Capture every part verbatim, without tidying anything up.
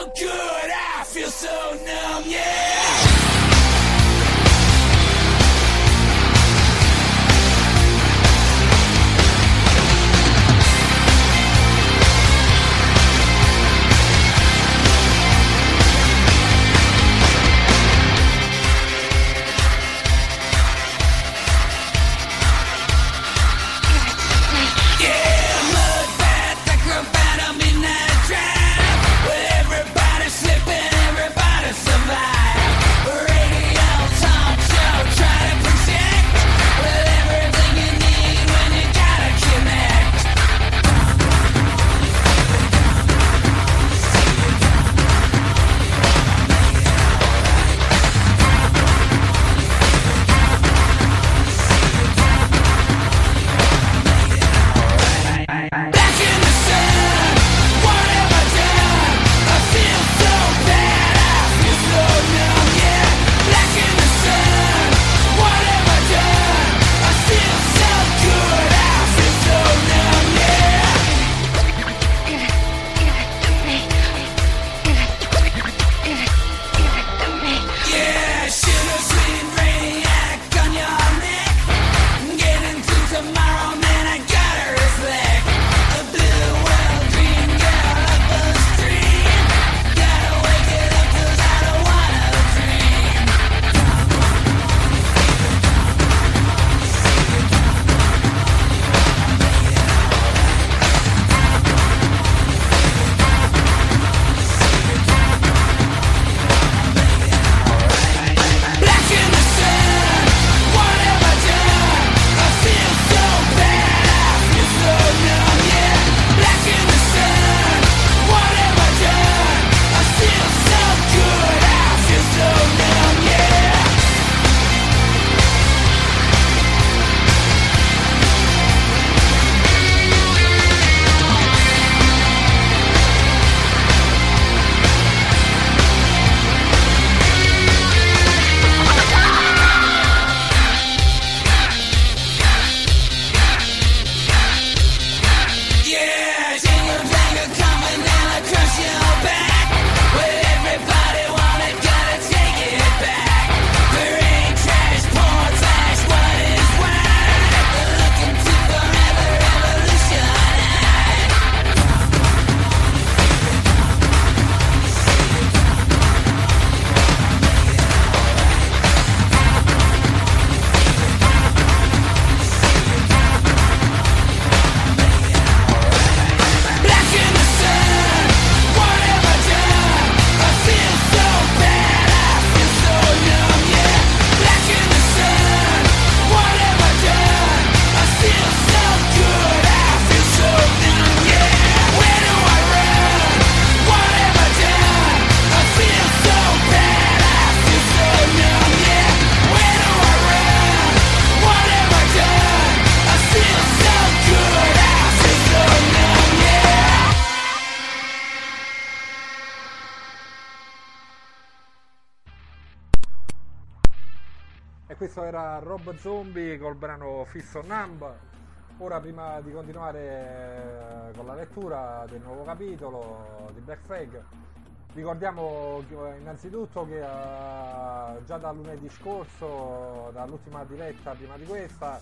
so good, I feel so numb, yeah. E questo era Rob Zombie col brano Fist on Numb. Ora, prima di continuare con la lettura del nuovo capitolo di Black Flag, ricordiamo innanzitutto che uh, già da lunedì scorso, dall'ultima diretta prima di questa,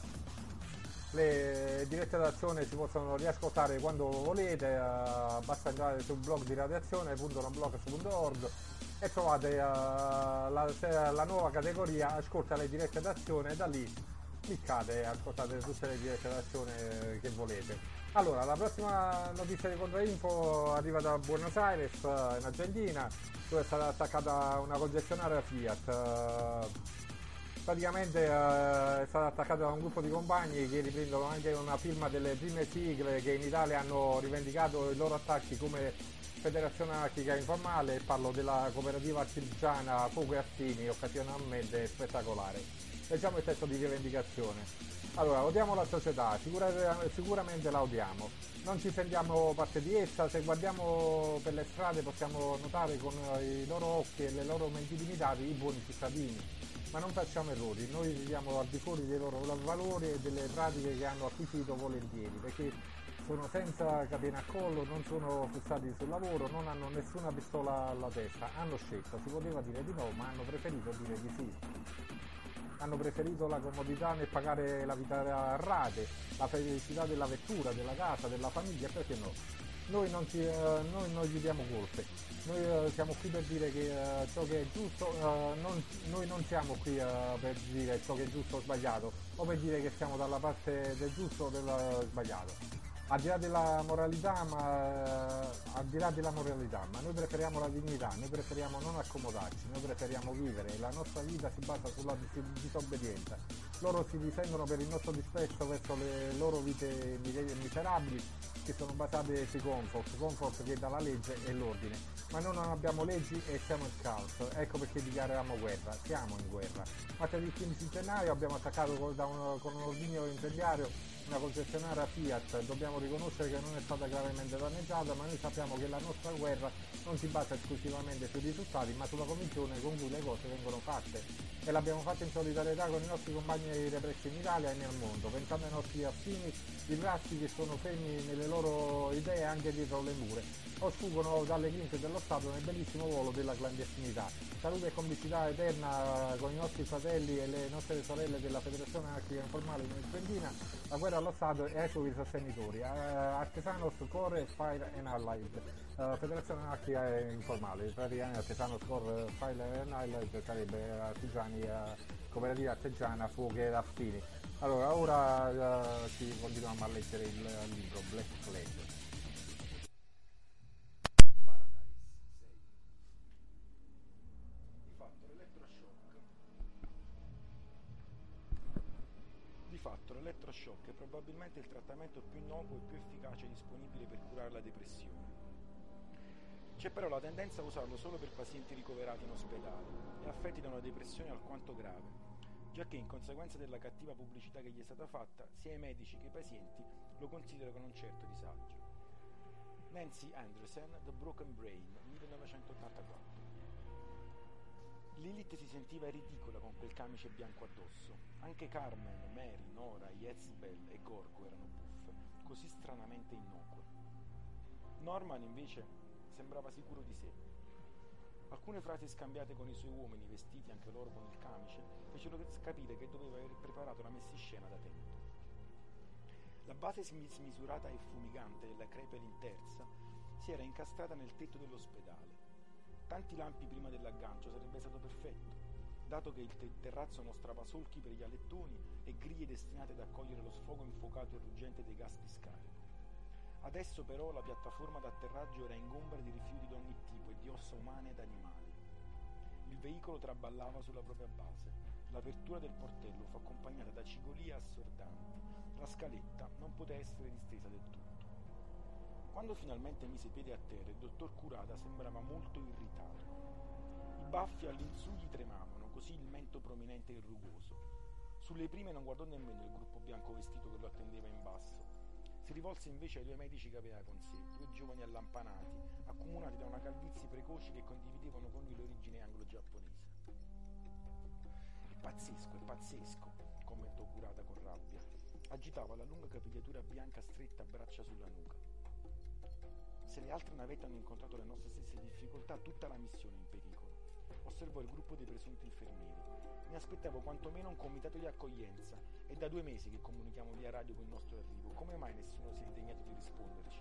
le dirette d'azione si possono riascoltare quando volete, uh, basta entrare sul blog di radiazione punto nonblog punto org e trovate uh, la, la nuova categoria ascolta le dirette d'azione, e da lì cliccate e ascoltate tutte le dirette d'azione che volete. Allora, la prossima notizia di Contrainfo arriva da Buenos Aires, in Argentina, dove è stata attaccata una concessionaria Fiat. Praticamente è stata attaccata da un gruppo di compagni che riprendono anche una firma delle prime sigle che in Italia hanno rivendicato i loro attacchi come Federazione Anarchica Informale, e parlo della cooperativa artigiana Fuoco e Artini, occasionalmente spettacolare. Leggiamo il testo di rivendicazione. Allora, odiamo la società, sicura, sicuramente la odiamo, non ci sentiamo parte di essa, se guardiamo per le strade possiamo notare con i loro occhi e le loro menti limitate i buoni cittadini, ma non facciamo errori, noi viviamo al di fuori dei loro valori e delle pratiche che hanno acquisito volentieri, perché sono senza catena a collo, non sono fissati sul lavoro, non hanno nessuna pistola alla testa, hanno scelto, si poteva dire di no, ma hanno preferito dire di sì. Hanno preferito la comodità nel pagare la vita a rate, la felicità della vettura, della casa, della famiglia, perché no? Noi non, ci, eh, noi non gli diamo colpe, noi eh, siamo qui per dire che eh, ciò che è giusto, eh, non, noi non siamo qui eh, per dire ciò che è giusto o sbagliato, o per dire che siamo dalla parte del giusto o del eh, sbagliato. Al di là della moralità, ma, eh, al di là della moralità, ma noi preferiamo la dignità, noi preferiamo non accomodarci, noi preferiamo vivere, la nostra vita si basa sulla dis- disobbedienza. Loro si difendono per il nostro disprezzo verso le loro vite miserabili, che sono basate sui comfort, comfort che dà la legge e l'ordine. Ma noi non abbiamo leggi e siamo in caos, ecco perché dichiariamo guerra, siamo in guerra. Martedì quindici gennaio abbiamo attaccato con, da un, con un ordigno incendiario una concessionaria Fiat, dobbiamo riconoscere che non è stata gravemente danneggiata, ma noi sappiamo che la nostra guerra non si basa esclusivamente sui risultati, ma sulla convinzione con cui le cose vengono fatte. E l'abbiamo fatta in solidarietà con i nostri compagni repressi in Italia e nel mondo, pensando ai nostri affini, i bracci che sono fermi nelle loro idee anche dietro le mura, o sfuggono dalle grinfie dello Stato nel bellissimo volo della clandestinità. Salute e complicità eterna con i nostri fratelli e le nostre sorelle della Federazione Anarchica Informale di Trentina, la guerra allo Stato e ai suoi sostenitori, uh, Artesanos, Core, Fire and Allied, uh, Federazione Anarchica Informale, praticamente Artesanos, Core, Fire and Allied sarebbe artigiani, uh, cooperativa artigiana, fuochi e raffini. Allora, ora uh, ci continuiamo a leggere il libro Black Flag. Di fatto l'elettroshock è probabilmente il trattamento più innocuo e più efficace disponibile per curare la depressione. C'è però la tendenza a usarlo solo per pazienti ricoverati in ospedale e affetti da una depressione alquanto grave, giacché in conseguenza della cattiva pubblicità che gli è stata fatta, sia i medici che i pazienti lo considerano con un certo disagio. Nancy Anderson, The Broken Brain, millenovecentottantaquattro. Lilith si sentiva ridicola con quel camice bianco addosso. Anche Carmen, Mary, Nora, Jezebel e Gorgo erano buffe, così stranamente innocue. Norman invece sembrava sicuro di sé. Alcune frasi scambiate con i suoi uomini, vestiti anche loro con il camice, fecero capire che doveva aver preparato la messiscena da tempo. La base smisurata e fumigante della Crepelin terza si era incastrata nel tetto dell'ospedale. Tanti lampi prima dell'aggancio sarebbe stato perfetto, dato che il te- terrazzo mostrava solchi per gli alettoni e griglie destinate ad accogliere lo sfogo infuocato e ruggente dei gas di scarico. Adesso però la piattaforma d'atterraggio era ingombra di rifiuti di ogni tipo e di ossa umane ed animali. Il veicolo traballava sulla propria base. L'apertura del portello fu accompagnata da cigolie assordanti. La scaletta non poté essere distesa del tutto. Quando finalmente mise piede a terra, il dottor Curada sembrava molto irritato. I baffi all'insù gli tremavano, così il mento prominente e rugoso. Sulle prime non guardò nemmeno il gruppo bianco vestito che lo attendeva in basso. Si rivolse invece ai due medici che aveva con sé, due giovani allampanati, accomunati da una calvizie precoci che condividevano con lui l'origine anglo-giapponese. È pazzesco, è pazzesco, commentò Curada con rabbia. Agitava la lunga capigliatura bianca stretta a braccia sulla nuca. Se le altre navette hanno incontrato le nostre stesse difficoltà, tutta la missione è in pericolo. Osservò il gruppo dei presunti infermieri. Mi aspettavo quantomeno un comitato di accoglienza. È da due mesi che comunichiamo via radio con il nostro arrivo. Come mai nessuno si è degnato di risponderci?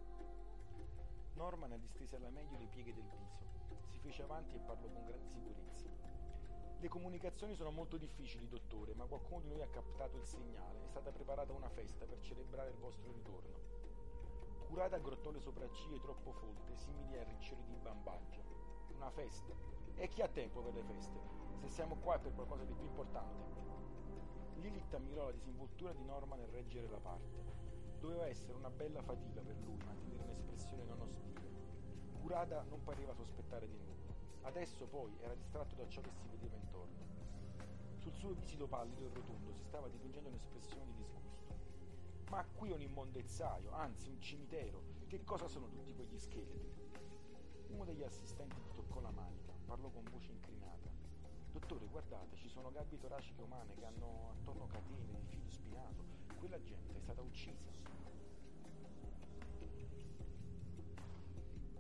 Norman distese alla meglio le pieghe del viso. Si fece avanti e parlò con grande sicurezza. Le comunicazioni sono molto difficili, dottore, ma qualcuno di noi ha captato il segnale. È stata preparata una festa per celebrare il vostro ritorno. Curada aggrottò le sopracciglia troppo folte, simili a riccioli di bambaggio. Una festa? E chi ha tempo per le feste? Se siamo qua è per qualcosa di più importante. Lilith ammirò la disinvoltura di Norman nel reggere la parte. Doveva essere una bella fatica per lui mantenere un'espressione non ostile. Curada non pareva sospettare di nulla. Adesso poi era distratto da ciò che si vedeva intorno. Sul suo visito pallido e rotondo si stava dipingendo un'espressione di disgusto. Ma qui è un immondezzaio, anzi un cimitero. Che cosa sono tutti quegli scheletri? Uno degli assistenti gli toccò la manica, parlò con voce incrinata. Dottore, guardate, ci sono gabbie toraciche umane che hanno attorno catene di filo spinato. Quella gente è stata uccisa.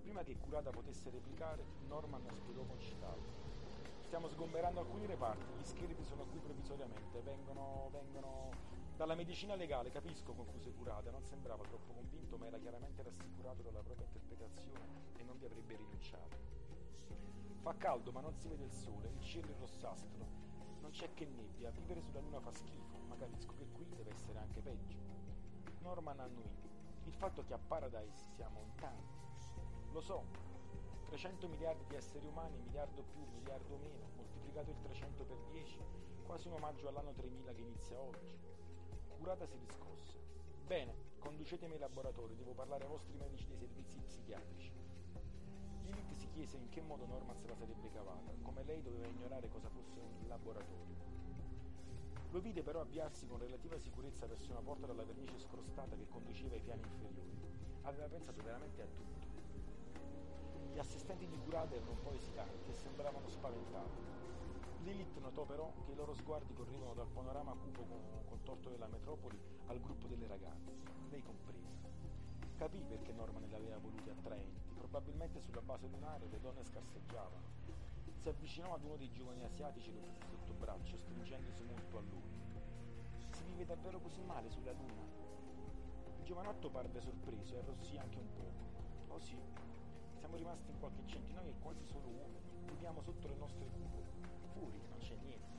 Prima che Curata potesse replicare, Norman spiegò concitato. Stiamo sgomberando alcuni reparti, gli scheletri sono qui provvisoriamente, vengono, vengono dalla medicina legale, capisco, concluse Curata. Non sembrava troppo convinto, ma era chiaramente rassicurato dalla propria interpretazione e non vi avrebbe rinunciato. Fa caldo, ma non si vede il sole, il cielo è rossastro, non c'è che nebbia, vivere sulla luna fa schifo, ma capisco che qui deve essere anche peggio. Norman annuì. Il fatto che a Paradise siamo in tanti. Lo so, trecento miliardi di esseri umani, miliardo più, miliardo meno, moltiplicato il trecento per dieci, quasi un omaggio all'anno tremila che inizia oggi. Curata si riscosse. Bene, conducetemi ai laboratori, devo parlare ai vostri medici dei servizi psichiatrici. Lilith si chiese in che modo Norman se la sarebbe cavata, come lei doveva ignorare cosa fosse un laboratorio. Lo vide però avviarsi con relativa sicurezza verso una porta dalla vernice scrostata che conduceva ai piani inferiori. Aveva pensato veramente a tutto. Gli assistenti di Curata erano un po' esitanti e sembravano spaventati. Lilith notò però che i loro sguardi correvano dal panorama cupo contorto della metropoli al gruppo delle ragazze, lei compresa. Capì perché Norman le aveva volute attraenti. Probabilmente sulla base lunare le donne scarseggiavano. Si avvicinò ad uno dei giovani asiatici e lo prese sotto braccio, stringendosi molto a lui. Si vive davvero così male sulla luna? Il giovanotto parve sorpreso e arrossì anche un poco. Oh sì, siamo rimasti in qualche centinaio e quasi solo uomini. Viviamo sotto le nostre cupole. Fuori non c'è niente.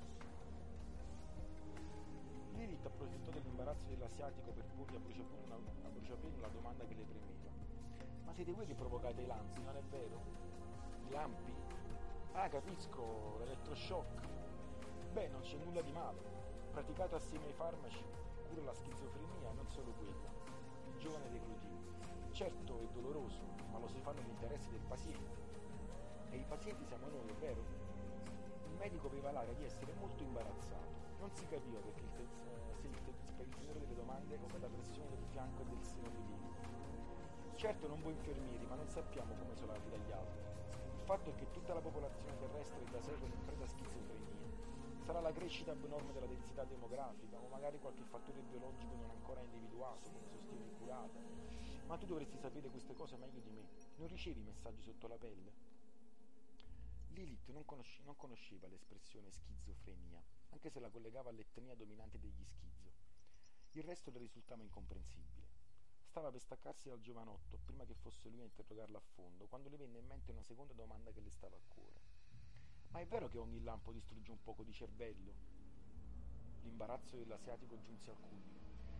Lilith approfittò dell'imbarazzo dell'asiatico per porgli a bruciapelo una, a bruciapelo una domanda che le premeva. Ma siete voi che provocate i lampi, non è vero? I lampi? Ah, capisco, l'elettroshock. Beh, non c'è nulla di male. Praticato assieme ai farmaci, cura la schizofrenia e non solo quella. Il giovane declutì. Certo è doloroso, ma lo si fa nell'interesse del paziente. E i pazienti siamo noi, è vero? Il medico aveva l'aria di essere molto imbarazzato. Non si capiva perché il te- se il, te- per il tenore delle domande o per la pressione del fianco e del seno di Lilith. Certo non voi infermieri, ma non sappiamo come isolarvi dagli altri. Il fatto è che tutta la popolazione terrestre è da secoli in preda a schizofrenia. Sarà la crescita abnorme della densità demografica o magari qualche fattore biologico non ancora individuato, come sostiene Curata. Ma tu dovresti sapere queste cose meglio di me. Non ricevi messaggi sotto la pelle? Lilith non, conosce- non conosceva l'espressione schizofrenia, anche se la collegava all'etnia dominante degli schizo. Il resto le risultava incomprensibile. Stava per staccarsi dal giovanotto, prima che fosse lui a interrogarla a fondo, quando le venne in mente una seconda domanda che le stava a cuore. Ma è vero che ogni lampo distrugge un poco di cervello? L'imbarazzo dell'asiatico giunse al culmine.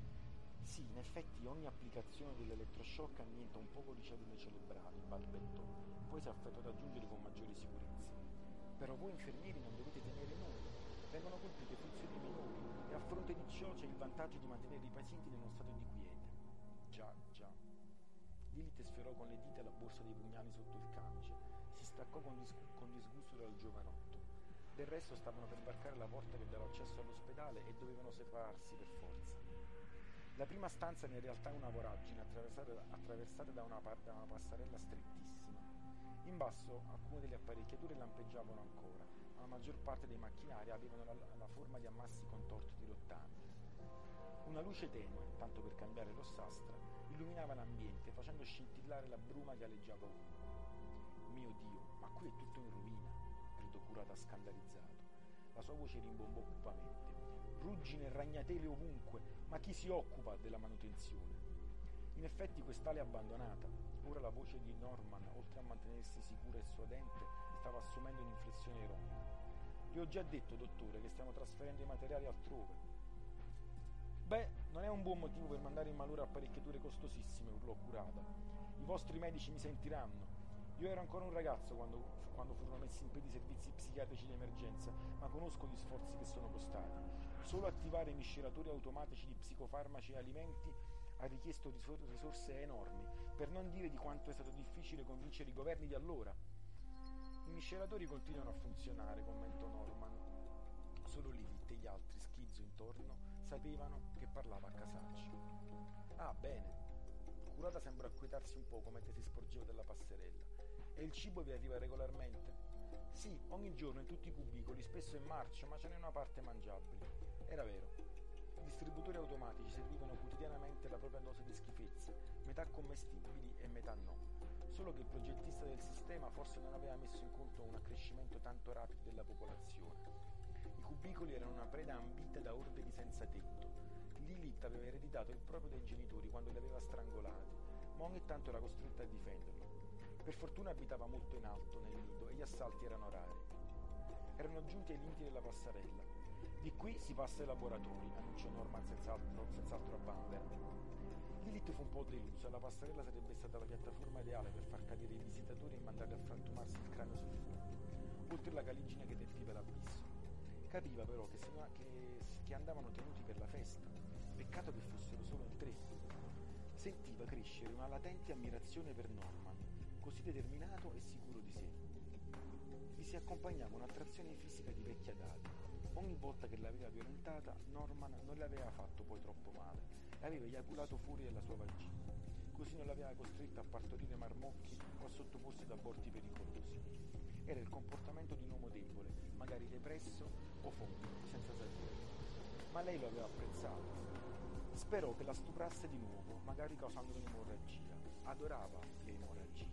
Sì, in effetti ogni applicazione dell'elettroshock annienta un poco di cellule cerebrali, balbettò, poi si affrettò ad aggiungere con maggiore sicurezza. Però voi infermieri non dovete tenere nulla, vengono colpite funzioni minori e a fronte di ciò c'è il vantaggio di mantenere i pazienti in uno stato di quiete. Già, già. Lilith sferrò con le dita la borsa dei pugnali sotto il camice, si staccò con, disgu- con disgusto dal giovanotto. Del resto stavano per varcare la porta che dava accesso all'ospedale e dovevano separarsi per forza. La prima stanza era in realtà una voragine attraversata, attraversata da, una, da una passerella strettissima. In basso alcune delle apparecchiature lampeggiavano ancora, ma la maggior parte dei macchinari avevano la, la forma di ammassi contorti dirottanti. Una luce tenue, tanto per cambiare rossastra, illuminava l'ambiente facendo scintillare la bruma che aleggiava ovunque. Mio Dio, ma qui è tutto in rovina, gridò Curata scandalizzato. La sua voce rimbombò cupamente. Ruggine e ragnatele ovunque, ma chi si occupa della manutenzione? In effetti quest'ala è abbandonata. Ora la voce di Norman, oltre a mantenersi sicura e suadente, stava assumendo un'inflessione ironica. Vi ho già detto, dottore, che stiamo trasferendo i materiali altrove. Beh, non è un buon motivo per mandare in malora apparecchiature costosissime, urlò Curata. I vostri medici mi sentiranno. Io ero ancora un ragazzo quando, quando furono messi in piedi i servizi psichiatrici di emergenza, ma conosco gli sforzi che sono costati. Solo attivare miscelatori automatici di psicofarmaci e alimenti ha richiesto risorse enormi, per non dire di quanto è stato difficile convincere i governi di allora. I miscelatori continuano a funzionare, commentò Norman. Solo Lilith e gli altri schizzo intorno sapevano che parlava a casaccio. Ah, bene. Curata sembrò acquietarsi un poco mentre si sporgeva dalla passerella. E il cibo vi arriva regolarmente? Sì, ogni giorno in tutti i cubicoli, spesso in marcia, ma ce n'è una parte mangiabile. Era vero. I distributori automatici servivano quotidianamente la propria dose di schifezze, metà commestibili e metà no. solo che il progettista del sistema forse non aveva messo in conto un accrescimento tanto rapido della popolazione. I cubicoli erano una preda ambita da orde di senza tetto. Lilith aveva ereditato il proprio dai genitori quando li aveva strangolati, ma ogni tanto era costretta a difenderlo. Per fortuna abitava molto in alto nel nido e gli assalti erano rari. Erano giunti ai limiti della passerella. Di qui si passa ai laboratori, annunciò Norman senz'altro, senz'altro a Bamber. Lilith fu un po' delusa, la passerella sarebbe stata la piattaforma ideale per far cadere i visitatori e mandarli a frantumarsi il cranio sul fondo, oltre la caligine che riempiva l'abisso. Capiva però che, se no, che, che andavano tenuti per la festa, peccato che fossero solo in tre. Sentiva crescere una latente ammirazione per Norman, così determinato e sicuro di sé. Gli si accompagnava un'attrazione fisica di vecchia data. Ogni volta che l'aveva violentata, Norman non le aveva fatto poi troppo male, l'aveva eiaculato fuori dalla sua vagina, così non l'aveva costretta a partorire marmocchi o a sottoporsi ad aborti pericolosi. Era il comportamento di un uomo debole, magari depresso o fondo, senza sapere. Ma lei lo aveva apprezzato. Sperò che la stuprasse di nuovo, magari causando un'emorragia. Adorava le emorragie.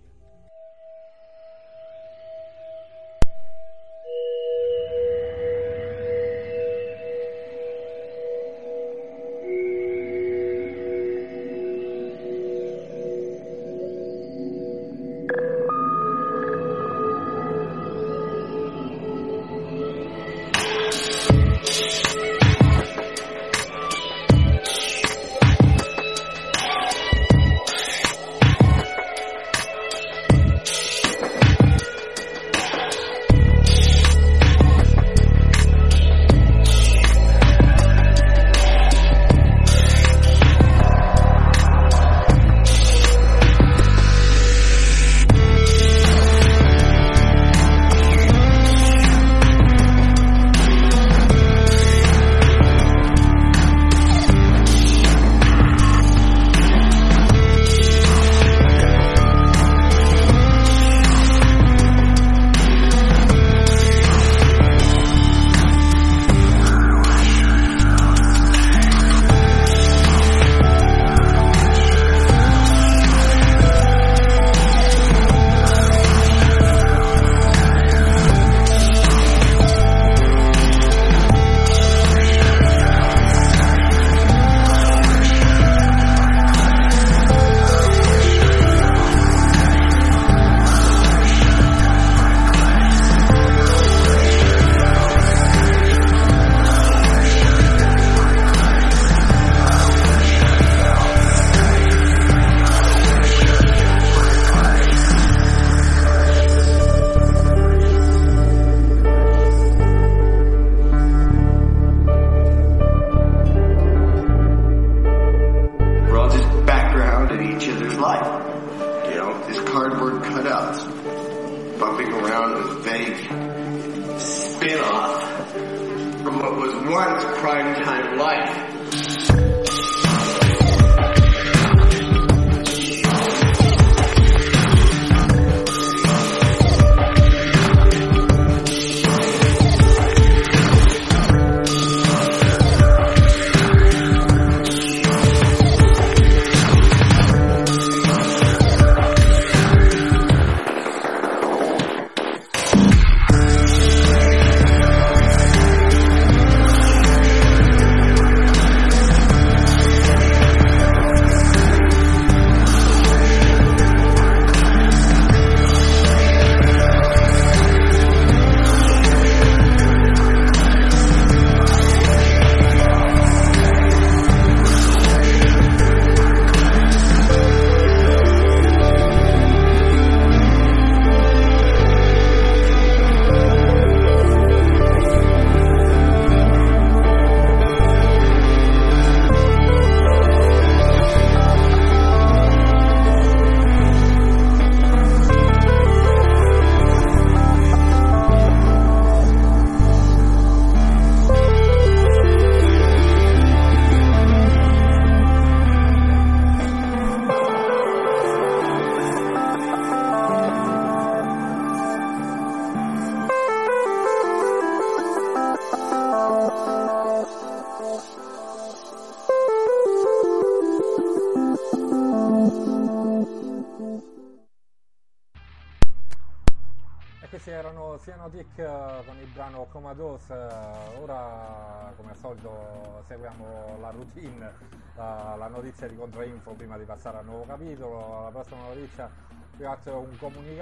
E questi erano Cyanotic eh, con il brano Comatose. Eh, ora come al solito seguiamo la routine, la, la notizia di Contrainfo prima di passare al nuovo capitolo. La prossima notizia vi faccio un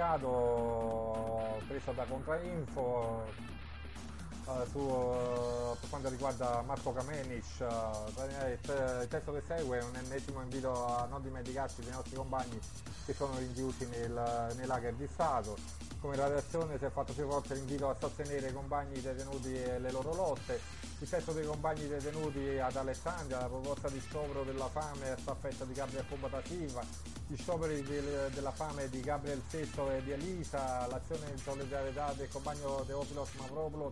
comunicato preso da Contrainfo Uh, su, uh, per quanto riguarda Marco Kamenic. Uh, il, il testo che segue è un ennesimo invito a non dimenticarci dei nostri compagni che sono rinchiusi nel, nei lager di Stato. Come redazione si è fatto più volte l'invito a sostenere i compagni detenuti e le loro lotte. Il testo dei compagni detenuti ad Alessandria, la proposta di sciopero della fame a staffetta di Gabriel Pompa da Silva, gli scioperi del, della fame di Gabriel Sesto e di Elisa, l'azione in solidarietà del compagno Teofilos Mavropoulos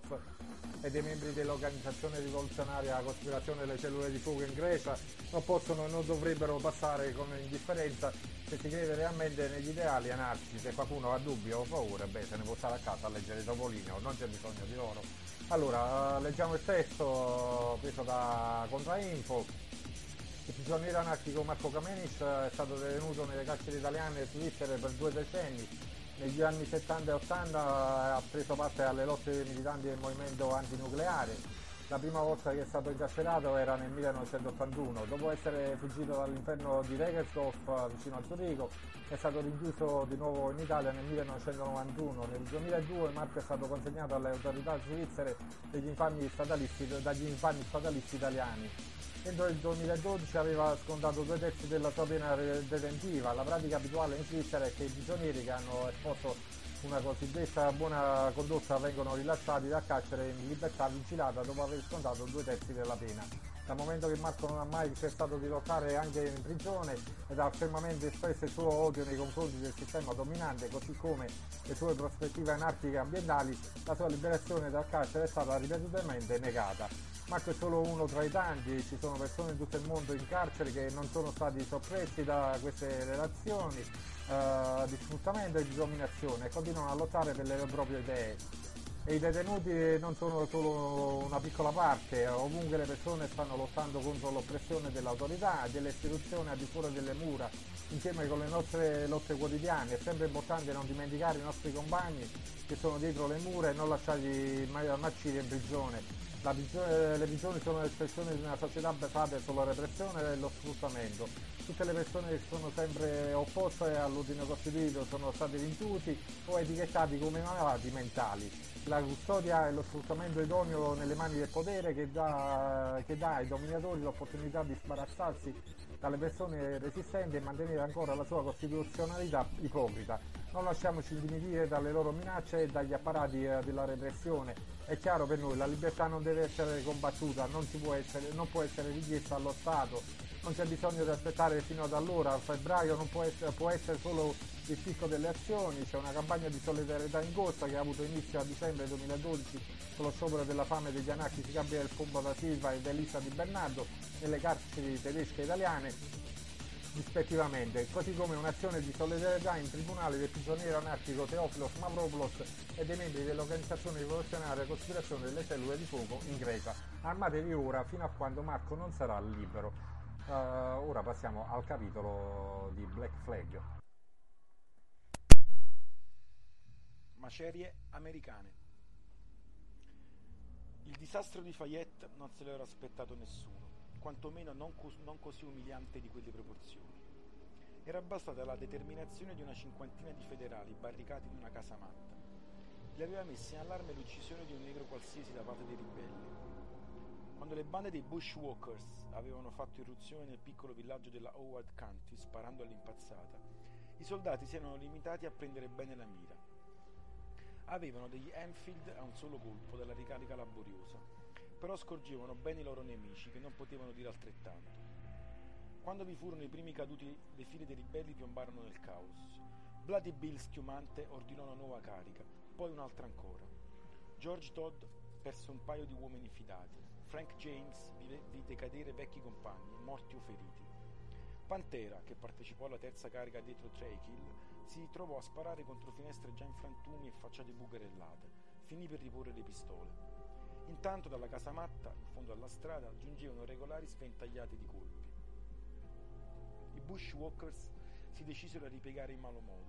e dei membri dell'organizzazione rivoluzionaria Cospirazione delle cellule di fuoco in Grecia non possono e non dovrebbero passare con indifferenza se si crede realmente negli ideali anarchici. Se qualcuno ha dubbi o paura, beh, se ne può stare a casa a leggere Topolino, non c'è bisogno di loro. Allora, leggiamo il testo preso da Contrainfo. Il prigioniero anarchico Marco Kamenic è stato detenuto nelle carceri italiane svizzere per due decenni. Negli anni settanta e ottanta ha preso parte alle lotte militanti del movimento antinucleare. La prima volta che è stato incarcerato era nel millenovecentottantuno. Dopo essere fuggito dall'inferno di Regensdorf vicino a Zurigo, è stato rinchiuso di nuovo in Italia nel millenovecentonovantuno. Nel duemiladue Marco è stato consegnato alle autorità svizzere degli infami statalisti, dagli infami statalisti italiani. Entro il duemiladodici aveva scontato due terzi della sua pena detentiva. La pratica abituale in Svizzera è che i prigionieri che hanno esposto una cosiddetta buona condotta vengono rilasciati dal carcere in libertà vigilata dopo aver scontato due terzi della pena. Dal momento che Marco non ha mai cessato di lottare anche in prigione ed ha fermamente espresso il suo odio nei confronti del sistema dominante, così come le sue prospettive anarchiche e ambientali, la sua liberazione dal carcere è stata ripetutamente negata. Marco è solo uno tra i tanti, ci sono persone in tutto il mondo in carcere che non sono stati soppressi da queste relazioni eh, di sfruttamento e di dominazione e continuano a lottare per le proprie idee. E i detenuti non sono solo una piccola parte, ovunque le persone stanno lottando contro l'oppressione dell'autorità e delle istituzioni al di fuori delle mura, insieme con le nostre lotte quotidiane. È sempre importante non dimenticare i nostri compagni che sono dietro le mura e non lasciarli marcire in prigione. La prigione, le prigioni sono l'espressione di una società basata sulla repressione e lo sfruttamento. Tutte le persone che sono sempre opposte all'ordine costituito sono stati rinchiusi o etichettati come malati mentali. La custodia e lo sfruttamento idoneo nelle mani del potere che dà, che dà ai dominatori l'opportunità di sbarazzarsi dalle persone resistenti e mantenere ancora la sua costituzionalità ipocrita. Non lasciamoci intimidire dalle loro minacce e dagli apparati della repressione. È chiaro per noi, la libertà non deve essere combattuta, non, si può, essere, non può essere richiesta allo Stato, non c'è bisogno di aspettare fino ad allora. A febbraio non può essere, può essere solo il picco delle azioni. C'è una campagna di solidarietà in corsa che ha avuto inizio a dicembre duemiladodici con lo sciopero della fame degli anarchici Gabriel Pompa da Silva ed Elisa Di Bernardo nelle carceri tedesche e italiane rispettivamente, così come un'azione di solidarietà in tribunale del prigioniero anarchico Teofilos Mavropoulos e dei membri dell'organizzazione rivoluzionaria Cospirazione delle cellule di fuoco in Grecia. Armatevi ora fino a quando Marco non sarà libero. Uh, ora passiamo al capitolo di Black Flag. Macerie americane. Il disastro di Fayette non se l'era aspettato nessuno, quantomeno non, cos- non così umiliante di quelle proporzioni. Era bastata la determinazione di una cinquantina di federali barricati in una casamatta. Li aveva messi in allarme l'uccisione di un negro qualsiasi da parte dei ribelli. Quando le bande dei Bushwalkers avevano fatto irruzione nel piccolo villaggio della Howard County sparando all'impazzata, i soldati si erano limitati a prendere bene la mira. Avevano degli Enfield a un solo colpo dalla ricarica laboriosa, però scorgevano bene i loro nemici che non potevano dire altrettanto. Quando vi furono i primi caduti, le file dei ribelli piombarono nel caos. Bloody Bill schiumante ordinò una nuova carica, poi un'altra ancora. George Todd perse un paio di uomini fidati. Frank James vide cadere vecchi compagni, morti o feriti. Pantera, che partecipò alla terza carica dietro Traikill, si trovò a sparare contro finestre già in frantumi e facciate bucherellate. Finì per riporre le pistole. Intanto dalla casamatta, in fondo alla strada, giungevano regolari sventagliate di colpi. I Bushwalkers si decisero a ripiegare in malo modo.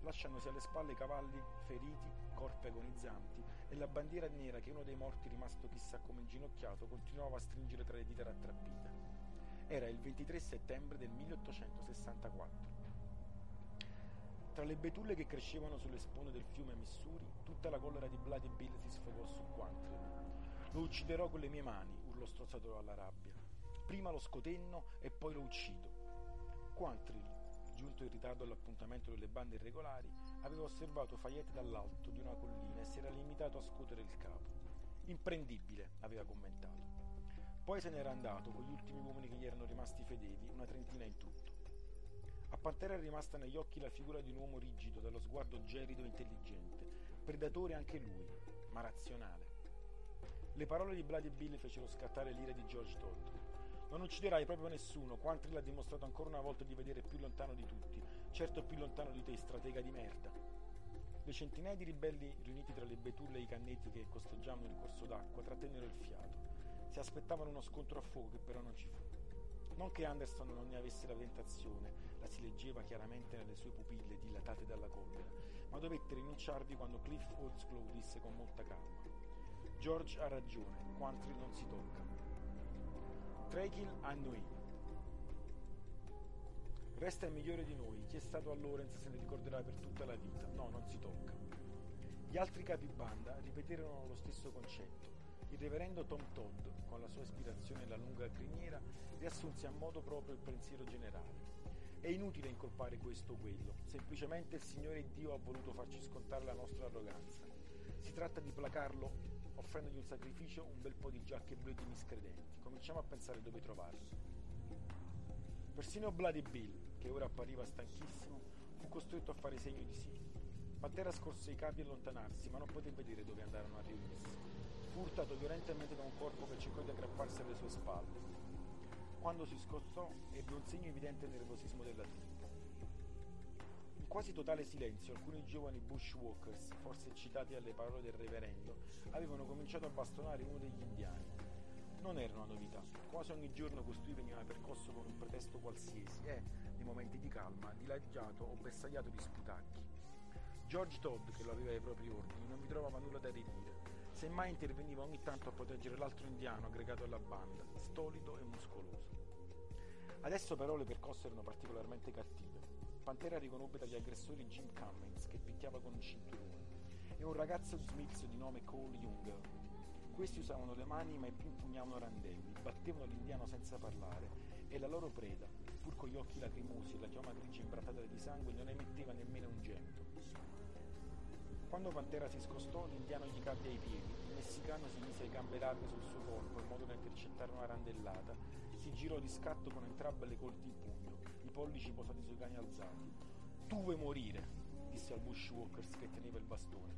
lasciandosi alle spalle cavalli feriti, corpi agonizzanti e la bandiera nera che uno dei morti, rimasto chissà come inginocchiato, continuava a stringere tra le dita rattrappite. Era il ventitré settembre del milleottocentosessantaquattro. Tra le betulle che crescevano sulle sponde del fiume Missouri, tutta la collera di Bloody Bill si sfogò su Quantrill. Lo ucciderò con le mie mani, urlò strozzato dalla rabbia. Prima lo scotenno e poi lo uccido. Quantrill, giunto in ritardo all'appuntamento delle bande irregolari, aveva osservato Fayette dall'alto di una collina e si era limitato a scuotere il capo. Imprendibile, aveva commentato. Poi se n'era andato con gli ultimi uomini che gli erano rimasti fedeli, una trentina in tutto. A Pantera era rimasta negli occhi la figura di un uomo rigido, dallo sguardo gelido e intelligente, predatore anche lui, ma razionale. Le parole di Bloody Bill fecero scattare l'ira di George Todd. Non ucciderai proprio nessuno, Quantrill ha dimostrato ancora una volta di vedere più lontano di tutti, certo più lontano di te, stratega di merda. Le centinaia di ribelli riuniti tra le betulle e i cannetti che costeggiavano il corso d'acqua trattennero il fiato. Si aspettavano uno scontro a fuoco che però non ci fu. Non che Anderson non ne avesse la tentazione, la si leggeva chiaramente nelle sue pupille dilatate dalla collera, ma dovette rinunciarvi quando Cliff Holdsclaw disse con molta calma: George ha ragione, Quantrill non si tocca. Traikill annui. Resta il migliore di noi, chi è stato a Lawrence se ne ricorderà per tutta la vita, no, non si tocca. Gli altri capi banda ripeterono lo stesso concetto. Il reverendo Tom Todd, con la sua ispirazione e la lunga criniera, riassunse a modo proprio il pensiero generale. È inutile incolpare questo o quello, semplicemente il Signore Dio ha voluto farci scontare la nostra arroganza. Si tratta di placarlo offrendogli un sacrificio, un bel po' di giacche blu di miscredenti. Cominciamo a pensare dove trovarli. Persino Bloody Bill, che ora appariva stanchissimo, fu costretto a fare segno di sì. Pantera scorse i capi e allontanarsi, ma non poté vedere dove andarono a riunirsi. Fu urtato violentemente da un corpo che cercò di aggrapparsi alle sue spalle. Quando si scostò, ebbe un segno evidente del nervosismo della truppa. In quasi totale silenzio, alcuni giovani bushwalkers, forse eccitati alle parole del reverendo, avevano cominciato a bastonare uno degli indiani. Non era una novità, quasi ogni giorno costui veniva percosso con un pretesto qualsiasi e, nei momenti di calma, dileggiato o bersagliato di sputacchi. George Todd, che lo aveva ai propri ordini, non vi trovava nulla da ridire. Semmai interveniva ogni tanto a proteggere l'altro indiano aggregato alla banda, stolido e muscoloso. Adesso però le percosse erano particolarmente cattive. Pantera riconobbe tra gli aggressori Jim Cummings, che picchiava con un cinturone, e un ragazzo smilzo di nome Cole Younger. Questi usavano le mani ma più impugnavano randelli, battevano l'indiano senza parlare, e la loro preda, pur con gli occhi lacrimosi e la chioma grigia imbrattata di sangue, non emetteva nemmeno un gemito. Quando Pantera si scostò, l'indiano gli cadde ai piedi, il messicano si mise le gambe larghe sul suo corpo in modo da intercettare una randellata, si girò di scatto con entrambe le colti in pugno, i pollici posati sui cani alzati. Tu vuoi morire, disse al bushwalkers che teneva il bastone.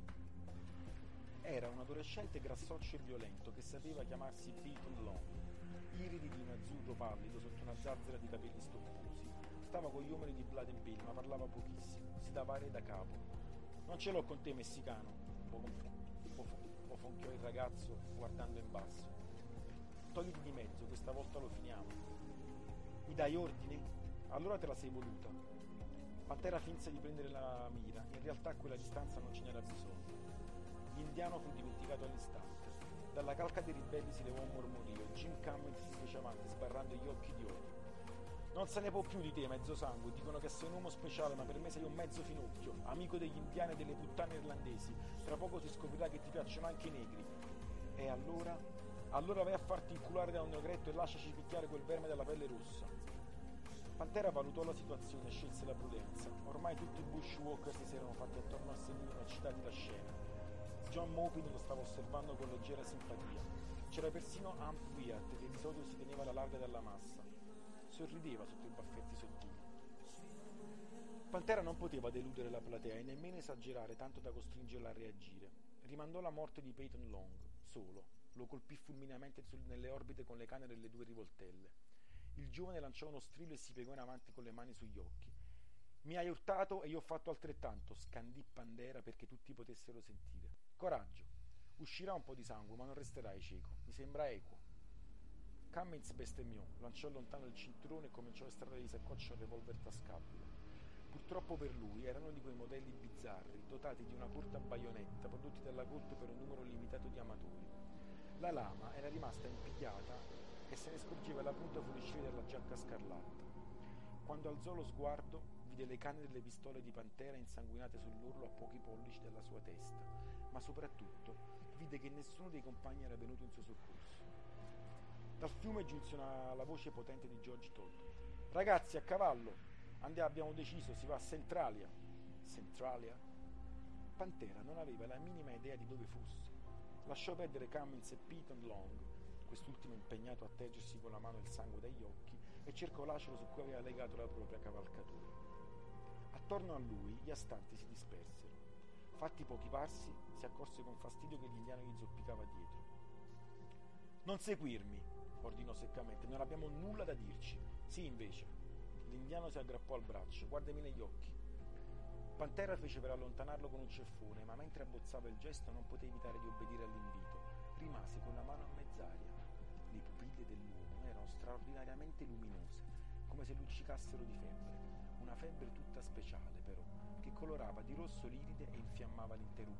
Era un adolescente grassoccio e violento che sapeva chiamarsi Peyton Long, iridi di un azzurro pallido sotto una zazzera di capelli stopposi. Stava con gli uomini di Bloody Bill, ma parlava pochissimo, si dava re da capo. Non ce l'ho con te, messicano, bofonchiò il ragazzo guardando in basso. Togliti di mezzo, questa volta lo finiamo. Mi dai ordini? Allora te la sei voluta. Pantera finse di prendere la mira, in realtà a quella distanza non ce n'era bisogno. L'indiano fu dimenticato all'istante. Dalla calca dei ribelli si levò un mormorio. Jim Cummings si fece avanti, sbarrando gli occhi di odio. Non se ne può più di te, mezzo sangue. Dicono che sei un uomo speciale, ma per me sei un mezzo finocchio, amico degli indiani e delle puttane irlandesi. Tra poco si scoprirà che ti piacciono anche i negri. E allora? Allora vai a farti inculare da un negretto e lasciaci picchiare quel verme dalla pelle rossa. Pantera valutò la situazione e scelse la prudenza. Ormai tutti i bushwalkers si erano fatti attorno a sedino, eccitati la scena. John Maupin lo stava osservando con leggera simpatia. C'era persino Hump Wyatt, che di solito si teneva alla larga dalla massa. Sorrideva sotto i baffetti sottili. Pantera non poteva deludere la platea e nemmeno esagerare tanto da costringerla a reagire. Rimandò la morte di Peyton Long, solo. Lo colpì fulmineamente nelle orbite con le canne delle due rivoltelle. Il giovane lanciò uno strillo e si piegò in avanti con le mani sugli occhi. Mi hai urtato e io ho fatto altrettanto, scandì Pantera perché tutti potessero sentire. Coraggio. Uscirà un po' di sangue, ma non resterai cieco. Mi sembra equo. Cummings bestemmiò, lanciò lontano il cinturone e cominciò a estrarre di saccoccia il revolver tascabile. Purtroppo per lui erano di quei modelli bizzarri, dotati di una corta baionetta, prodotti dalla Colt per un numero limitato di amatori. La lama era rimasta impigliata e se ne scorgeva la punta fuoriuscire dalla giacca scarlatta. Quando alzò lo sguardo, vide le canne delle pistole di Pantera insanguinate sull'orlo a pochi pollici dalla sua testa, ma soprattutto vide che nessuno dei compagni era venuto in suo soccorso. Dal fiume giunse una, la voce potente di George Todd. «Ragazzi, a cavallo! Andiamo, abbiamo deciso, si va a Centralia». Centralia? Pantera non aveva la minima idea di dove fosse. Lasciò perdere Cummins e Peyton Long, quest'ultimo impegnato a tergersi con la mano il sangue dagli occhi, e cercò l'acero su cui aveva legato la propria cavalcatura. Attorno a lui gli astanti si dispersero. Fatti pochi passi, si accorse con fastidio che l'indiano gli zoppicava dietro. «Non seguirmi», ordinò seccamente, «non abbiamo nulla da dirci». «Sì, invece». L'indiano si aggrappò al braccio. «Guardami negli occhi». Pantera fece per allontanarlo con un ceffone, ma mentre abbozzava il gesto non poté evitare di obbedire all'invito. Rimase con la mano a mezz'aria. Le pupille dell'uomo erano straordinariamente luminose, come se luccicassero di febbre. Una febbre tutta speciale, però, che colorava di rosso l'iride e infiammava l'intero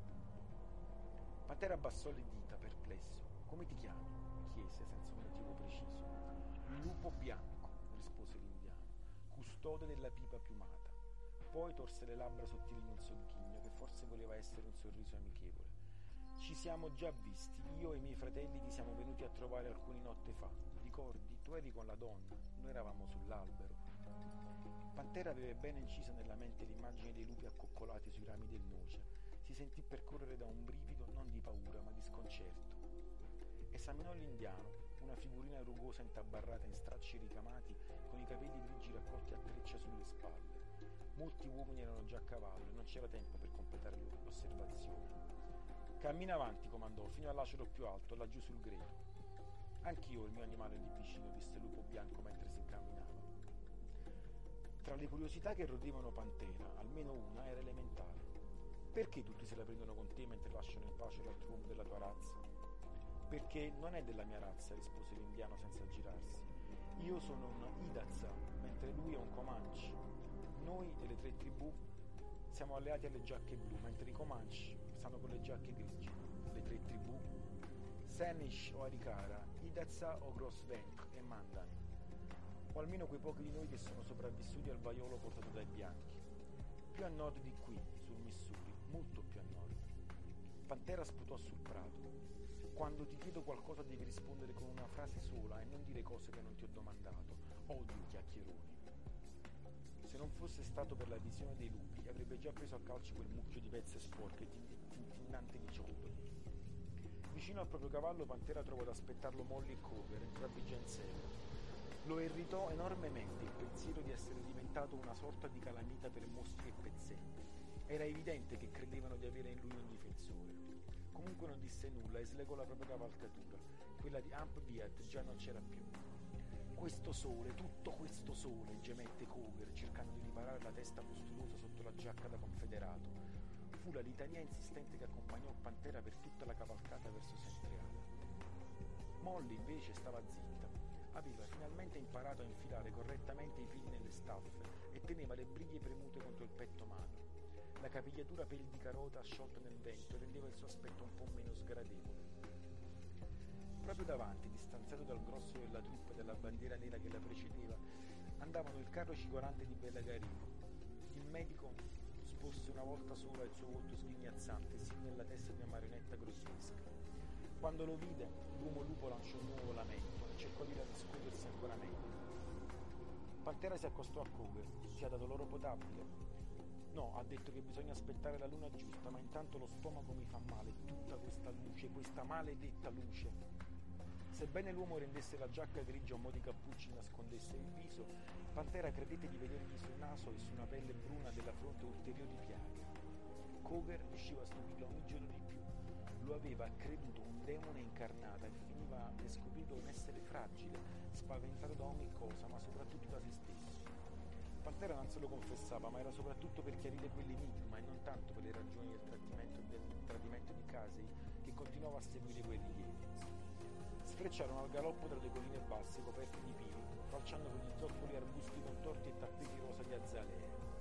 bulbo. Pantera abbassò le dita, perplesso. «Come ti chiami?» chiese, senza un motivo preciso. «Lupo Bianco», rispose l'indiano, custode della pipa piumata. Poi torse le labbra sottili in un sogghigno che forse voleva essere un sorriso amichevole. «Ci siamo già visti, io e i miei fratelli ti siamo venuti a trovare alcune notte fa. Ricordi? Tu eri con la donna, noi eravamo sull'albero». Pantera aveva ben incisa nella mente l'immagine dei lupi accoccolati sui rami del noce. Si sentì percorrere da un brivido non di paura ma di sconcerto. Esaminò l'indiano, una figurina rugosa intabarrata in stracci ricamati, con i capelli grigi raccolti a treccia sulle spalle. Molti uomini erano già a cavallo e non c'era tempo per completare l'osservazione. «Cammina avanti», comandò, «fino all'acero più alto, laggiù sul greto». «Anch'io ho il mio animale lì vicino», disse il Lupo Bianco mentre si incamminava. Tra le curiosità che rodevano Pantera, almeno una era elementare. «Perché tutti se la prendono con te mentre lasciano in pace l'altro uomo della tua razza?» «Perché non è della mia razza», rispose l'indiano senza girarsi. «Io sono un Hidatsa, mentre lui è un Comanche. Noi, delle tre tribù, siamo alleati alle giacche blu, mentre i Comanche stanno con le giacche grigie. Le tre tribù? Sanish o Arikara, Hidatsa o Grossvenk e Mandan. O almeno quei pochi di noi che sono sopravvissuti al vaiolo portato dai bianchi. Più a nord di qui, sul Missouri, molto più a nord». Pantera sputò sul prato. «Quando ti chiedo qualcosa devi rispondere con una frase sola e non dire cose che non ti ho domandato. Odio i chiacchieroni». Se non fosse stato per la visione dei lupi, avrebbe già preso a calci quel mucchio di pezze sporche e tintinnante di ciottoli. Vicino al proprio cavallo, Pantera trovò ad aspettarlo Molly e Cover, entrambi già in serio. Lo irritò enormemente il pensiero di essere diventato una sorta di calamita per mostri e pezzenti. Era evidente che credevano di avere in lui un difensore. Comunque non disse nulla e slegò la propria cavalcatura. Quella di Amp Viet già non c'era più. «Questo sole, tutto questo sole», gemette Cover, cercando di riparare la testa muscolosa sotto la giacca da confederato. Fu la litania insistente che accompagnò Pantera per tutta la cavalcata verso Centralia. Molly invece stava zitta. Aveva finalmente imparato a infilare correttamente i fili nelle staffe e teneva le briglie premute contro il petto magro. La capigliatura pelvica rota sciolta nel vento rendeva il suo aspetto un po' meno sgradevole. Proprio davanti, distanziato dal grosso della truppa e dalla bandiera nera che la precedeva, andavano il carro cigolante di Bellagarino. Il medico sporse una volta sola il suo volto sghignazzante, simile alla testa di una marionetta grottesca. Quando lo vide, l'uomo lupo lanciò un nuovo lamento e cercò di nascondersi ancora meglio. Pantera si accostò a Cover. «Ti ha dato l'oro potabile?» «No, ha detto che bisogna aspettare la luna giusta, ma intanto lo stomaco mi fa male, tutta questa luce, questa maledetta luce». Sebbene l'uomo rendesse la giacca grigia un mo' di cappucci nascondesse il viso, Pantera credette di vedergli sul naso e su una pelle bruna della fronte ulteriori piaghe. Cover riusciva a stupirlo ogni giorno di più. Lo aveva creduto un demone incarnato e finiva per scoprirlo un essere fragile, spaventato da ogni cosa, ma soprattutto da se stesso. Pantera non se lo confessava, ma era soprattutto per chiarire quell'enigma e non tanto per le ragioni del tradimento, del tradimento di Casey, che continuava a seguire i guerriglieri. Sfrecciarono al galoppo tra le colline basse coperte di pini, falciando con gli zoccoli arbusti contorti e tappeti rosa di azalee.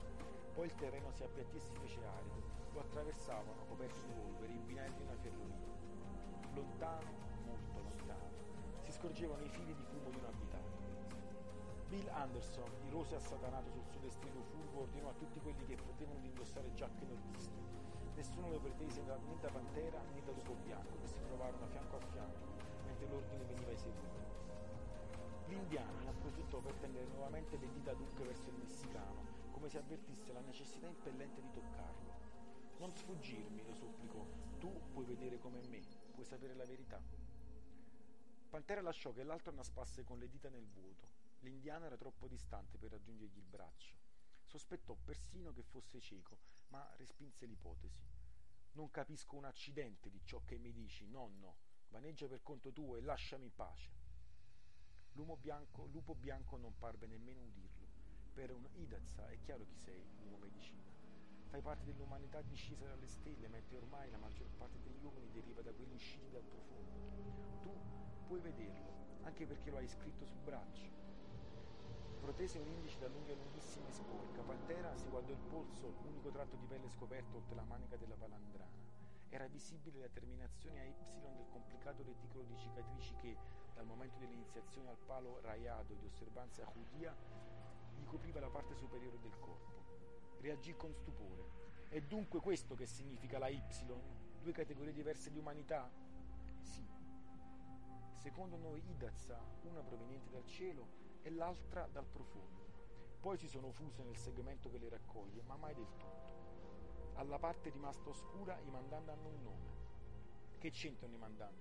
Poi il terreno si appiattì e si fece arido. Lo attraversavano, coperti di polvere, i binari di una ferrovia. Lontano, molto lontano, si scorgevano i fili di fumo di un abitato. Bill Anderson, iroso e assatanato sul suo destino furbo, ordinò a tutti quelli che potevano di indossare giacche nordiste. Nessuno lo pretese né da Pantera né da Lupo Bianco, che si trovarono fianco a fianco mentre l'ordine veniva eseguito. L'indiano ne approfittò per tendere nuovamente le dita adunche verso il messicano, come se avvertisse la necessità impellente di toccarlo. Non sfuggirmi, lo supplicò, tu puoi vedere come me, puoi sapere la verità. Pantera lasciò che l'altro annaspasse con le dita nel vuoto. L'indiano era troppo distante per raggiungergli il braccio. Sospettò persino che fosse cieco, ma respinse l'ipotesi. Non capisco un accidente di ciò che mi dici, nonno. Vaneggia per conto tuo e lasciami in pace. L'uomo bianco, lupo bianco non parve nemmeno udirlo. Per un Hidatsa è chiaro chi sei, l'uomo medicina. Fai parte dell'umanità discesa dalle stelle, mentre ormai la maggior parte degli uomini deriva da quelli usciti dal profondo. Tu puoi vederlo, anche perché lo hai scritto sul braccio. Protese un indice da lunghe lunghissime sporca. Pantera si guardò il polso, l'unico tratto di pelle scoperto oltre la manica della palandrana. Era visibile la terminazione a Y del complicato reticolo di cicatrici che, dal momento dell'iniziazione al palo raiado di osservanza judia, gli copriva la parte superiore del corpo. Reagì con stupore. È dunque questo che significa la Y? Due categorie diverse di umanità? Sì. Secondo noi Hidatsa, una proveniente dal cielo e l'altra dal profondo. Poi si sono fuse nel segmento che le raccoglie, ma mai del tutto. Alla parte rimasta oscura i Mandan hanno un nome. Che c'entrano i Mandan?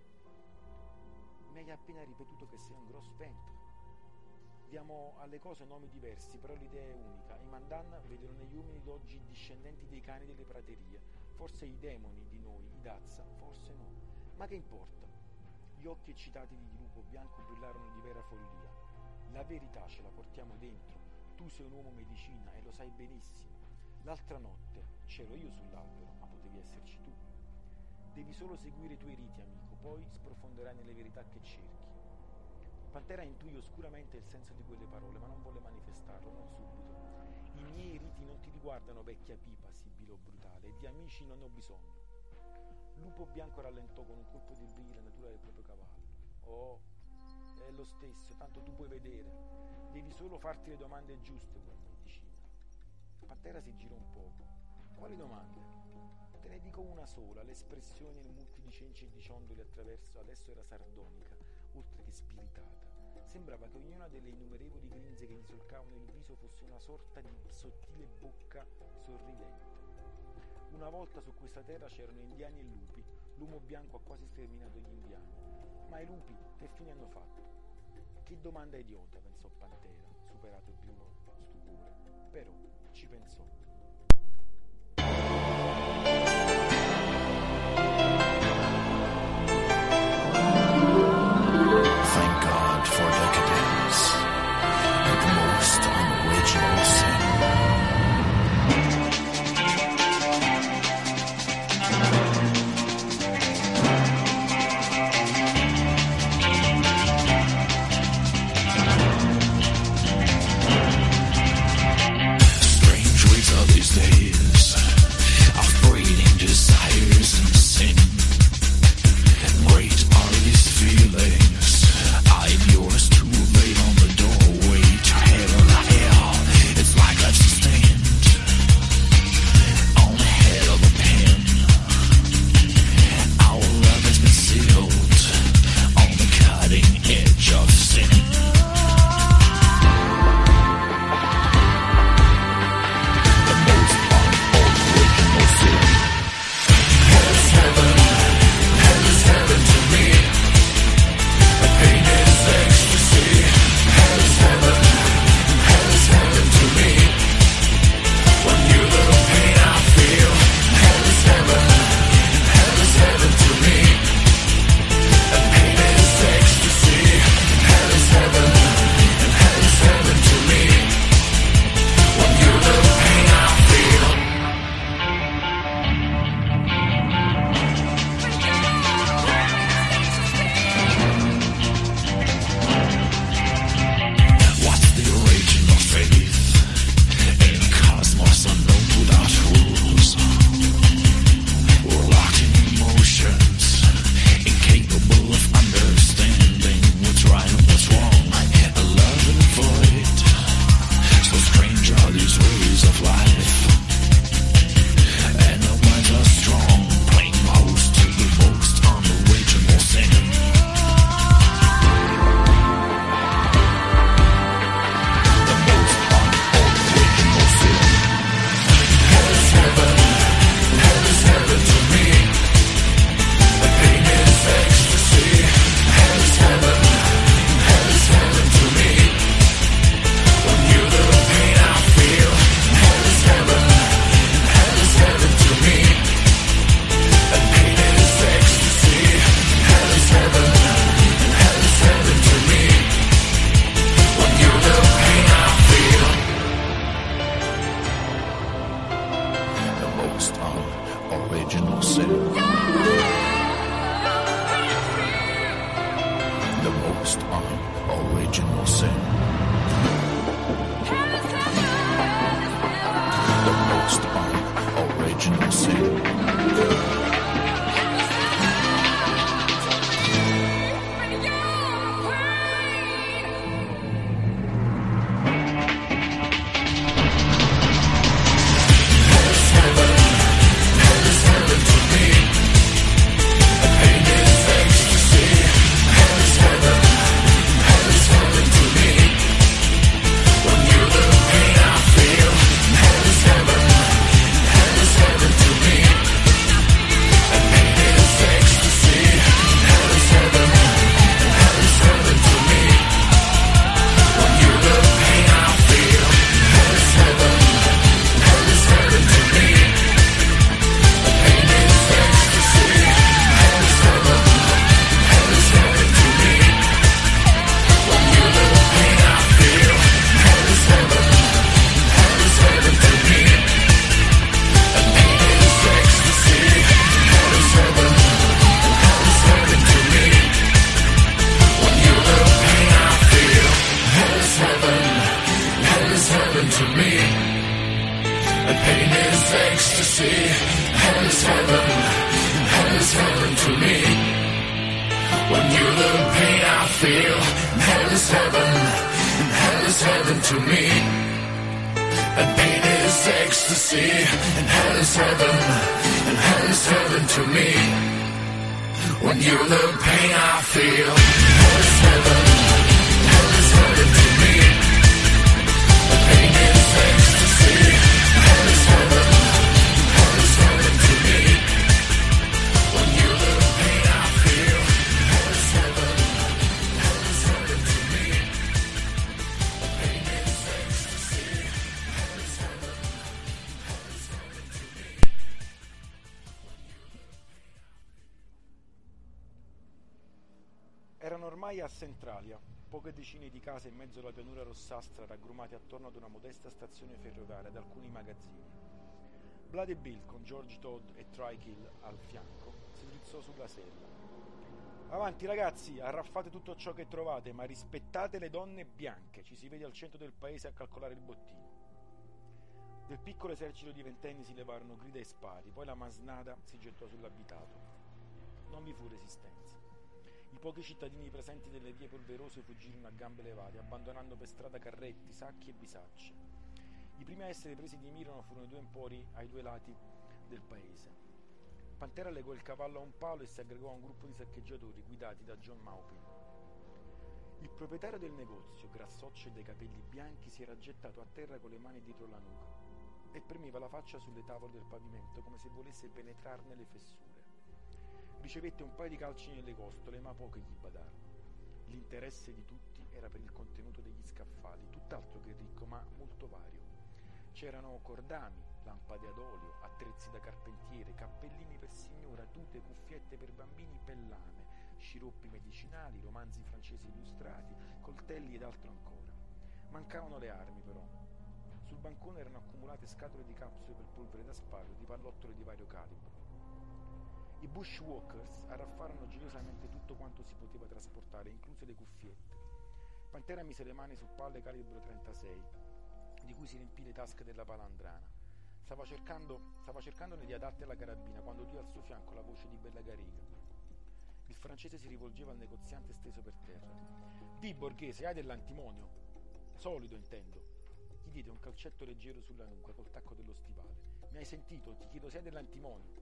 Mi hai appena ripetuto che sei un gross vento. Diamo alle cose nomi diversi, però l'idea è unica. I Mandan vedono negli uomini d'oggi discendenti dei cani delle praterie, forse i demoni di noi, i Hidatsa, forse no. Ma che importa? Gli occhi eccitati di Lupo Bianco brillarono di vera follia. La verità ce la portiamo dentro. Tu sei un uomo medicina e lo sai benissimo. L'altra notte c'ero io sull'albero, ma potevi esserci tu. Devi solo seguire i tuoi riti, amico, poi sprofonderai nelle verità che cerchi. Pantera intuì oscuramente il senso di quelle parole, ma non volle manifestarlo, non subito. I miei riti non ti riguardano, vecchia pipa, sibilò brutale, e di amici non ho bisogno. Lupo Bianco rallentò con un colpo di brio la natura del proprio cavallo. Oh, è lo stesso, tanto tu puoi vedere. Devi solo farti le domande giuste, quella medicina. Pantera si girò un poco. Quali domande? Te ne dico una sola. L'espressione in multi di cenci e di ciondoli attraverso adesso era sardonica, oltre che spiritata. Sembrava che ognuna delle innumerevoli grinze che gli solcavano il viso fosse una sorta di sottile bocca sorridente. Una volta su questa terra c'erano indiani e lupi. L'uomo bianco ha quasi sterminato gli indiani. Ma i lupi che fine hanno fatto? Che domanda idiota, pensò Pantera, superato il primo stupore. Però ci pensò. Thank God for decadence and the most unoriginal sin. Strange ways of original sin. The most unoriginal sin. The most unoriginal sin. Erano ormai a Centralia, poche decine di case in mezzo alla pianura rossastra raggrumate attorno ad una modesta stazione ferroviaria ed alcuni magazzini. Bloody Bill, con George Todd e Trykill al fianco, si drizzò sulla sella. Avanti ragazzi, arraffate tutto ciò che trovate, ma rispettate le donne bianche, ci si vede al centro del paese a calcolare il bottino. Del piccolo esercito di ventenni si levarono grida e spari, poi la masnada si gettò sull'abitato. Non vi fu resistenza. I pochi cittadini presenti nelle vie polverose fuggirono a gambe levate, abbandonando per strada carretti, sacchi e bisacce. I primi a essere presi di mira furono i due empori ai due lati del paese. Pantera legò il cavallo a un palo e si aggregò a un gruppo di saccheggiatori guidati da John Maupin. Il proprietario del negozio, grassoccio e dai capelli bianchi, si era gettato a terra con le mani dietro la nuca e premeva la faccia sulle tavole del pavimento come se volesse penetrarne le fessure. Ricevette un paio di calci nelle costole, ma poche gli badarono. L'interesse di tutti era per il contenuto degli scaffali, tutt'altro che ricco, ma molto vario. C'erano cordami, lampade ad olio, attrezzi da carpentiere, cappellini per signora, tute, cuffiette per bambini, pellame, sciroppi medicinali, romanzi francesi illustrati, coltelli ed altro ancora. Mancavano le armi, però. Sul bancone erano accumulate scatole di capsule per polvere da sparo e di pallottole di vario calibro. I bushwalkers arraffarono gelosamente tutto quanto si poteva trasportare, incluse le cuffiette. Pantera mise le mani su palle calibro trentasei, di cui si riempì le tasche della palandrana. Stava cercando, stava cercandone di adatte alla carabina quando udì al suo fianco la voce di Bella Gariga. Il francese si rivolgeva al negoziante steso per terra. «Di, borghese, hai dell'antimonio?» «Solido, intendo». Gli diede un calcetto leggero sulla nuca col tacco dello stivale. «Mi hai sentito? Ti chiedo se hai dell'antimonio».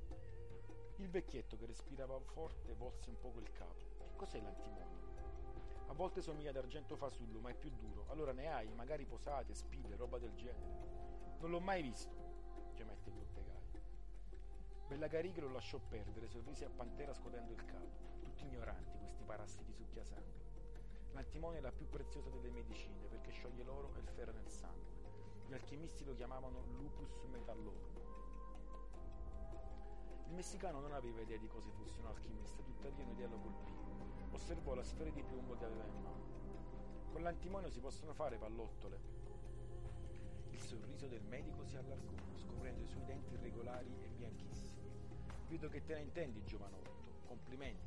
Il vecchietto, che respirava forte, volse un poco il capo. «Che cos'è l'antimonio?» «A volte somiglia d'argento fasullo, ma è più duro. Allora ne hai, magari posate, spille, roba del genere». «Non l'ho mai visto», gemette il bottegaio. Bella Gariga lo lasciò perdere, sorrise a Pantera scotendo il capo. Tutti ignoranti, questi parassiti succhiasangue. L'antimonio è la più preziosa delle medicine perché scioglie l'oro e il ferro nel sangue. Gli alchimisti lo chiamavano lupus metallorum. Il messicano non aveva idea di cosa fosse un alchimista, tuttavia un'idea lo colpì. Osservò la sfera di piombo che aveva in mano. «Con l'antimonio si possono fare pallottole». Il sorriso del medico si allargò, scoprendo i suoi denti irregolari e bianchissimi. Vedo che te ne intendi, giovanotto. Complimenti.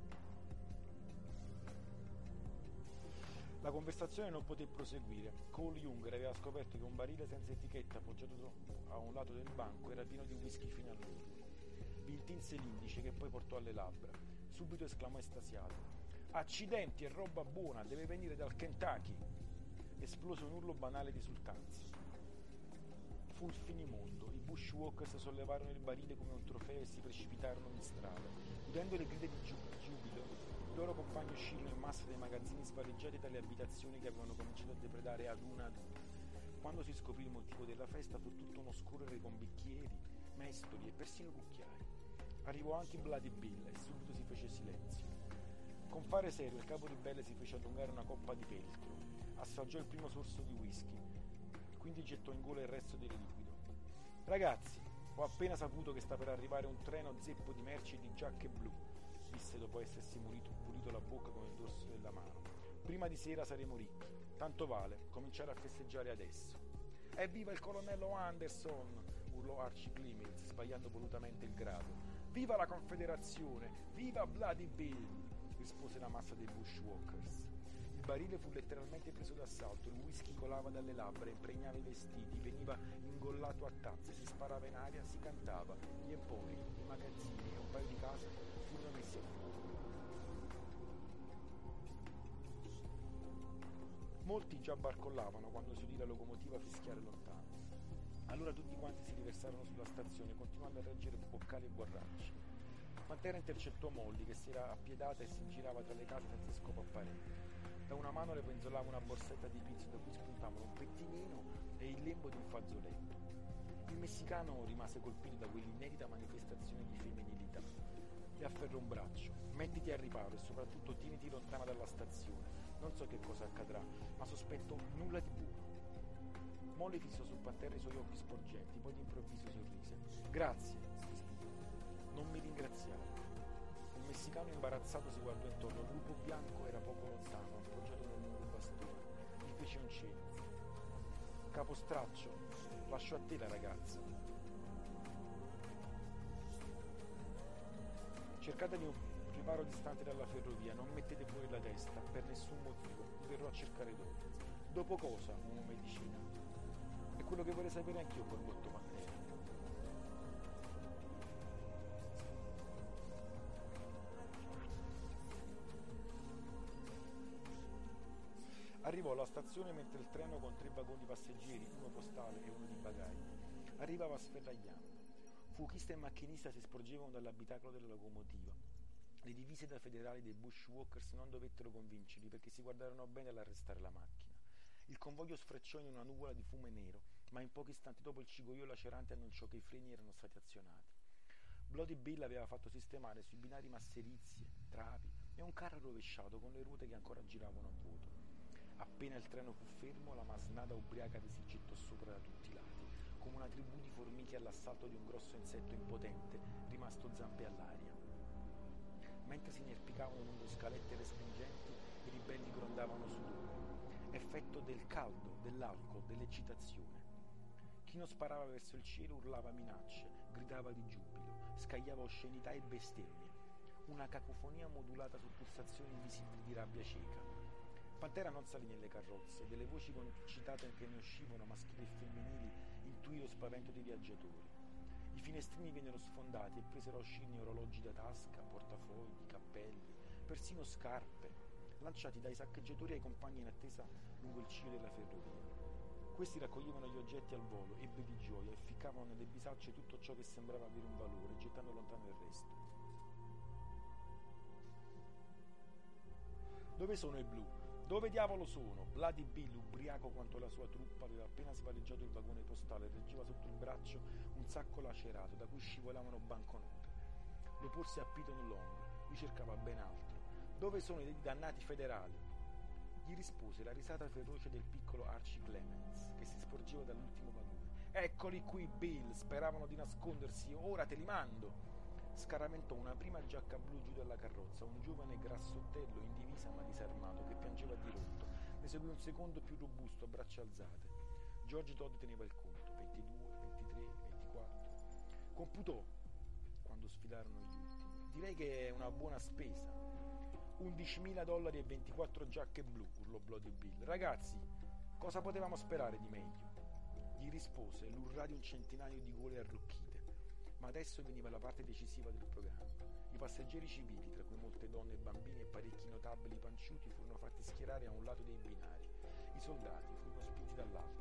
La conversazione non poté proseguire. Cole Younger aveva scoperto che un barile senza etichetta appoggiato a un lato del banco era pieno di whisky fino all'orlo. Vi intinse l'indice che poi portò alle labbra. Subito esclamò estasiato: accidenti, è roba buona, deve venire dal Kentucky. Esplose un urlo banale di esultanza. Fu il finimondo. I bushwalkers sollevarono il barile come un trofeo e si precipitarono in strada. Udendo le grida di giubilo, i loro compagni uscirono in massa dai magazzini svaligiati dalle abitazioni che avevano cominciato a depredare ad una ad una. Quando si scoprì il motivo della festa fu tutto uno scorrere con bicchieri, mestoli e persino cucchiai. Arrivò anche Bloody Bill e subito si fece silenzio. Con fare serio il capo ribelle si fece allungare una coppa di peltro, assaggiò il primo sorso di whisky, quindi gettò in gola il resto del liquido. Ragazzi, ho appena saputo che sta per arrivare un treno zeppo di merci e di giacche blu, disse dopo essersi pulito, pulito la bocca con il dorso della mano. Prima di sera saremo ricchi, tanto vale cominciare a festeggiare adesso. Evviva il colonnello Anderson! Urlò Archie Clemens, sbagliando volutamente il grado. Viva la Confederazione! Viva Bloody Bill! Rispose la massa dei bushwalkers. Il barile fu letteralmente preso d'assalto, il whisky colava dalle labbra, impregnava i vestiti, veniva ingollato a tazze, si sparava in aria, si cantava. Gli empori, i magazzini e un paio di case furono messi a fuoco. Molti già barcollavano quando si udì la locomotiva fischiare lontano. Allora tutti quanti si riversarono sulla stazione, continuando a reggere boccali e borracci. Pantera intercettò Molly, che si era appiedata e si girava tra le case senza scopo apparente. Da una mano le penzolava una borsetta di pizzo da cui spuntavano un pettinino e il lembo di un fazzoletto. Il messicano rimase colpito da quell'inedita manifestazione di femminilità. Le afferrò un braccio. Mettiti al riparo e soprattutto tieniti lontana dalla stazione. Non so che cosa accadrà, ma sospetto nulla di buono. Molly fissò sul Pantera i suoi occhi sporgenti, poi d'improvviso sorrise. Grazie, sospirò. Non mi ringraziare. Il messicano imbarazzato si guardò intorno. Il lupo bianco era poco lontano, appoggiato nel lungo bastone. Gli fece un cenno. Capostraccio, lascio a te la ragazza. Cercatevi un riparo distante dalla ferrovia, non mettete fuori la testa, per nessun motivo. Vi verrò a cercare dopo. Dopo cosa, uomo medicina? È quello che vorrei sapere anch'io, Corgotto Pantera. Arrivò alla stazione mentre il treno con tre vagoni passeggeri, uno postale e uno di bagagli, arrivava sferragliando. Fuochista e macchinista si sporgevano dall'abitacolo della locomotiva. Le divise da federali dei bushwalkers non dovettero convincerli perché si guardarono bene all'arrestare la macchina. Il convoglio sfrecciò in una nuvola di fume nero, ma in pochi istanti dopo il cigoio lacerante annunciò che i freni erano stati azionati. Bloody Bill aveva fatto sistemare sui binari masserizie, travi e un carro rovesciato con le ruote che ancora giravano a vuoto. Appena il treno fu fermo, la masnada ubriaca vi si gettò sopra da tutti i lati, come una tribù di formiche all'assalto di un grosso insetto impotente, rimasto zampe all'aria. Mentre si inerpicavano lungo scalette respingenti, i ribelli grondavano sudore, effetto del caldo, dell'alcol, dell'eccitazione. Chi non sparava verso il cielo urlava minacce, gridava di giubilo, scagliava oscenità e bestemmie, una cacofonia modulata su pulsazioni invisibili di rabbia cieca. Pantera non salì nelle carrozze, delle voci concitate che ne uscivano, maschili e femminili, intuì lo spavento dei viaggiatori. I finestrini vennero sfondati e presero a uscirne orologi da tasca, portafogli, cappelli, persino scarpe, lanciati dai saccheggiatori ai compagni in attesa lungo il ciglio della ferrovia. Questi raccoglievano gli oggetti al volo, ebri di gioia, e ficcavano nelle bisacce tutto ciò che sembrava avere un valore, gettando lontano il resto. Dove sono i blu? Dove diavolo sono? Bloody Bill, ubriaco quanto la sua truppa, aveva appena svaligiato il vagone postale e reggeva sotto il braccio un sacco lacerato da cui scivolavano banconote. Lo porse a Piton Long, lui cercava ben altro. Dove sono i dannati federali? Gli rispose la risata feroce del piccolo Archie Clemens, che si sporgeva dall'ultimo vagone. Eccoli qui, Bill, speravano di nascondersi, ora te li mando! Scaraventò una prima giacca blu giù dalla carrozza, un giovane grassottello in divisa ma disarmato che piangeva dirotto. Ne seguì un secondo più robusto, a braccia alzate. George Todd teneva il conto, ventidue, ventitré, ventiquattro. Computò, quando sfilarono gridarono gli ultimi. Direi che è una buona spesa. undicimila dollari e ventiquattro giacche blu, urlò Bloody Bill. Ragazzi, cosa potevamo sperare di meglio? Gli rispose l'urrà di un centinaio di gole arrocchite. Ma adesso veniva la parte decisiva del programma. I passeggeri civili, tra cui molte donne e bambini e parecchi notabili panciuti, furono fatti schierare a un lato dei binari. I soldati furono spinti dall'altro.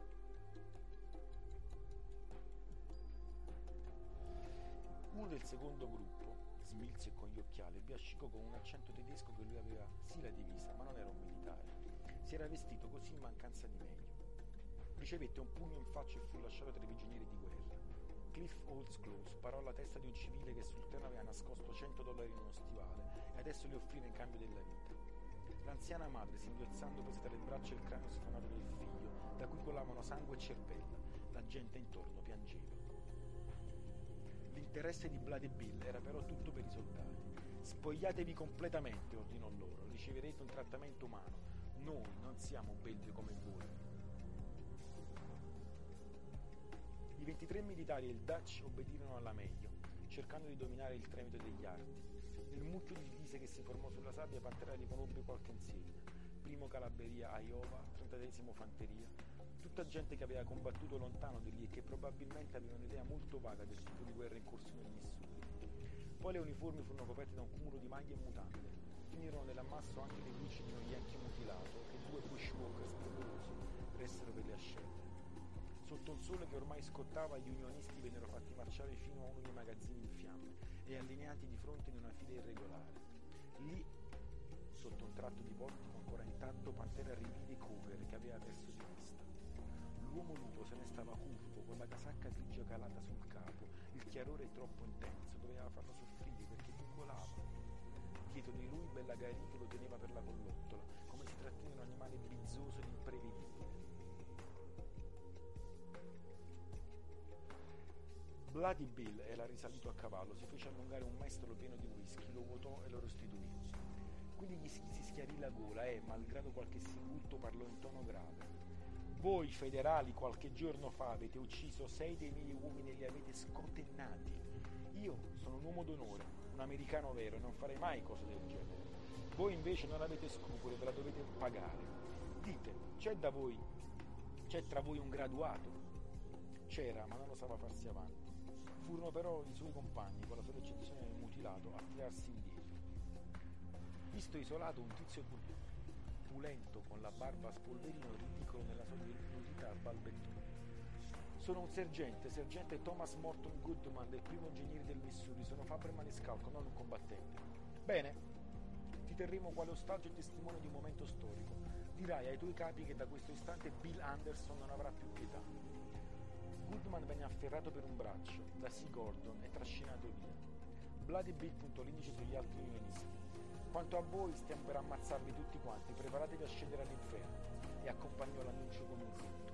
Uno del secondo gruppo, smilzo e con gli occhiali, biascicò con un accento tedesco che lui aveva sì la divisa, ma non era un militare. Si era vestito così in mancanza di meglio. Ricevette un pugno in faccia e fu lasciato tra i prigionieri di guerra. Cliff Holtzclaw parò alla testa di un civile che sul treno aveva nascosto cento dollari in uno stivale e adesso li offriva in cambio della vita. L'anziana madre, singhiozzando, prese tra le braccia il cranio sfonato del figlio, da cui colavano sangue e cervella. La gente intorno piangeva. L'interesse di Bloody Bill era però tutto per i soldati. Spogliatevi completamente, ordinò loro, riceverete un trattamento umano. Noi non siamo belvi come voi. I ventitré militari e il Dutch obbedirono alla meglio, cercando di dominare il tremito degli arti. Nel mucchio di divise che si formò sulla sabbia, Pantera riconobbe qualche insegna. Primo Calaberia Iowa, trentatreesimo Fanteria, tutta gente che aveva combattuto lontano di lì e che probabilmente aveva un'idea molto vaga del tipo di guerra in corso nel Missouri. Poi le uniformi furono coperte da un cumulo di maglie e mutande. Finirono nell'ammasso anche le luci di uno yankee mutilato e due bushwalkers premurosi ressero per le ascelle. Sotto un sole che ormai scottava, gli unionisti vennero fatti marciare fino a uno dei magazzini in fiamme e allineati di fronte in una fila irregolare. Lì, sotto un tratto di portico ancora intatto, Pantera rivide Cover che aveva perso di vista. L'uomo lupo se ne stava curvo, con la casacca grigia calata sul capo, il chiarore troppo intenso, doveva farlo soffrire perché pungolava. Dietro di lui Bella Garichi lo teneva per la collottola, come si trattiene un animale bizzoso ed imprevedibile. Bloody Bill era risalito a cavallo, si fece allungare un mestolo pieno di whisky, lo vuotò e lo restituì. Quindi gli si schiarì la gola e, malgrado qualche singulto, parlò in tono grave. Voi federali qualche giorno fa avete ucciso sei dei miei uomini e li avete scotennati. Io sono un uomo d'onore, un americano vero, e non farei mai cose del genere. Voi invece non avete scrupoli e ve la dovete pagare. Dite, c'è da voi, c'è tra voi un graduato? C'era, ma non osava farsi avanti. Furono però i suoi compagni, con la sola eccezione del mutilato, a tirarsi indietro. Visto isolato, un tizio pulento con la barba a spolverino, ridicolo nella sua nudità, balbettò. Sono un sergente, sergente Thomas Morton Goodman, del primo ingegnere del Missouri. Sono Faber Maniscalco, non un combattente. Bene, ti terremo quale ostaggio e testimone di un momento storico. Dirai ai tuoi capi che da questo istante Bill Anderson non avrà più pietà. Goodman venne afferrato per un braccio da C. Gordon e trascinato via. Bloody Bill puntò l'indice sugli altri unionisti. Quanto a voi, stiamo per ammazzarvi tutti quanti, preparatevi a scendere all'inferno, e accompagnò l'annuncio con un grido.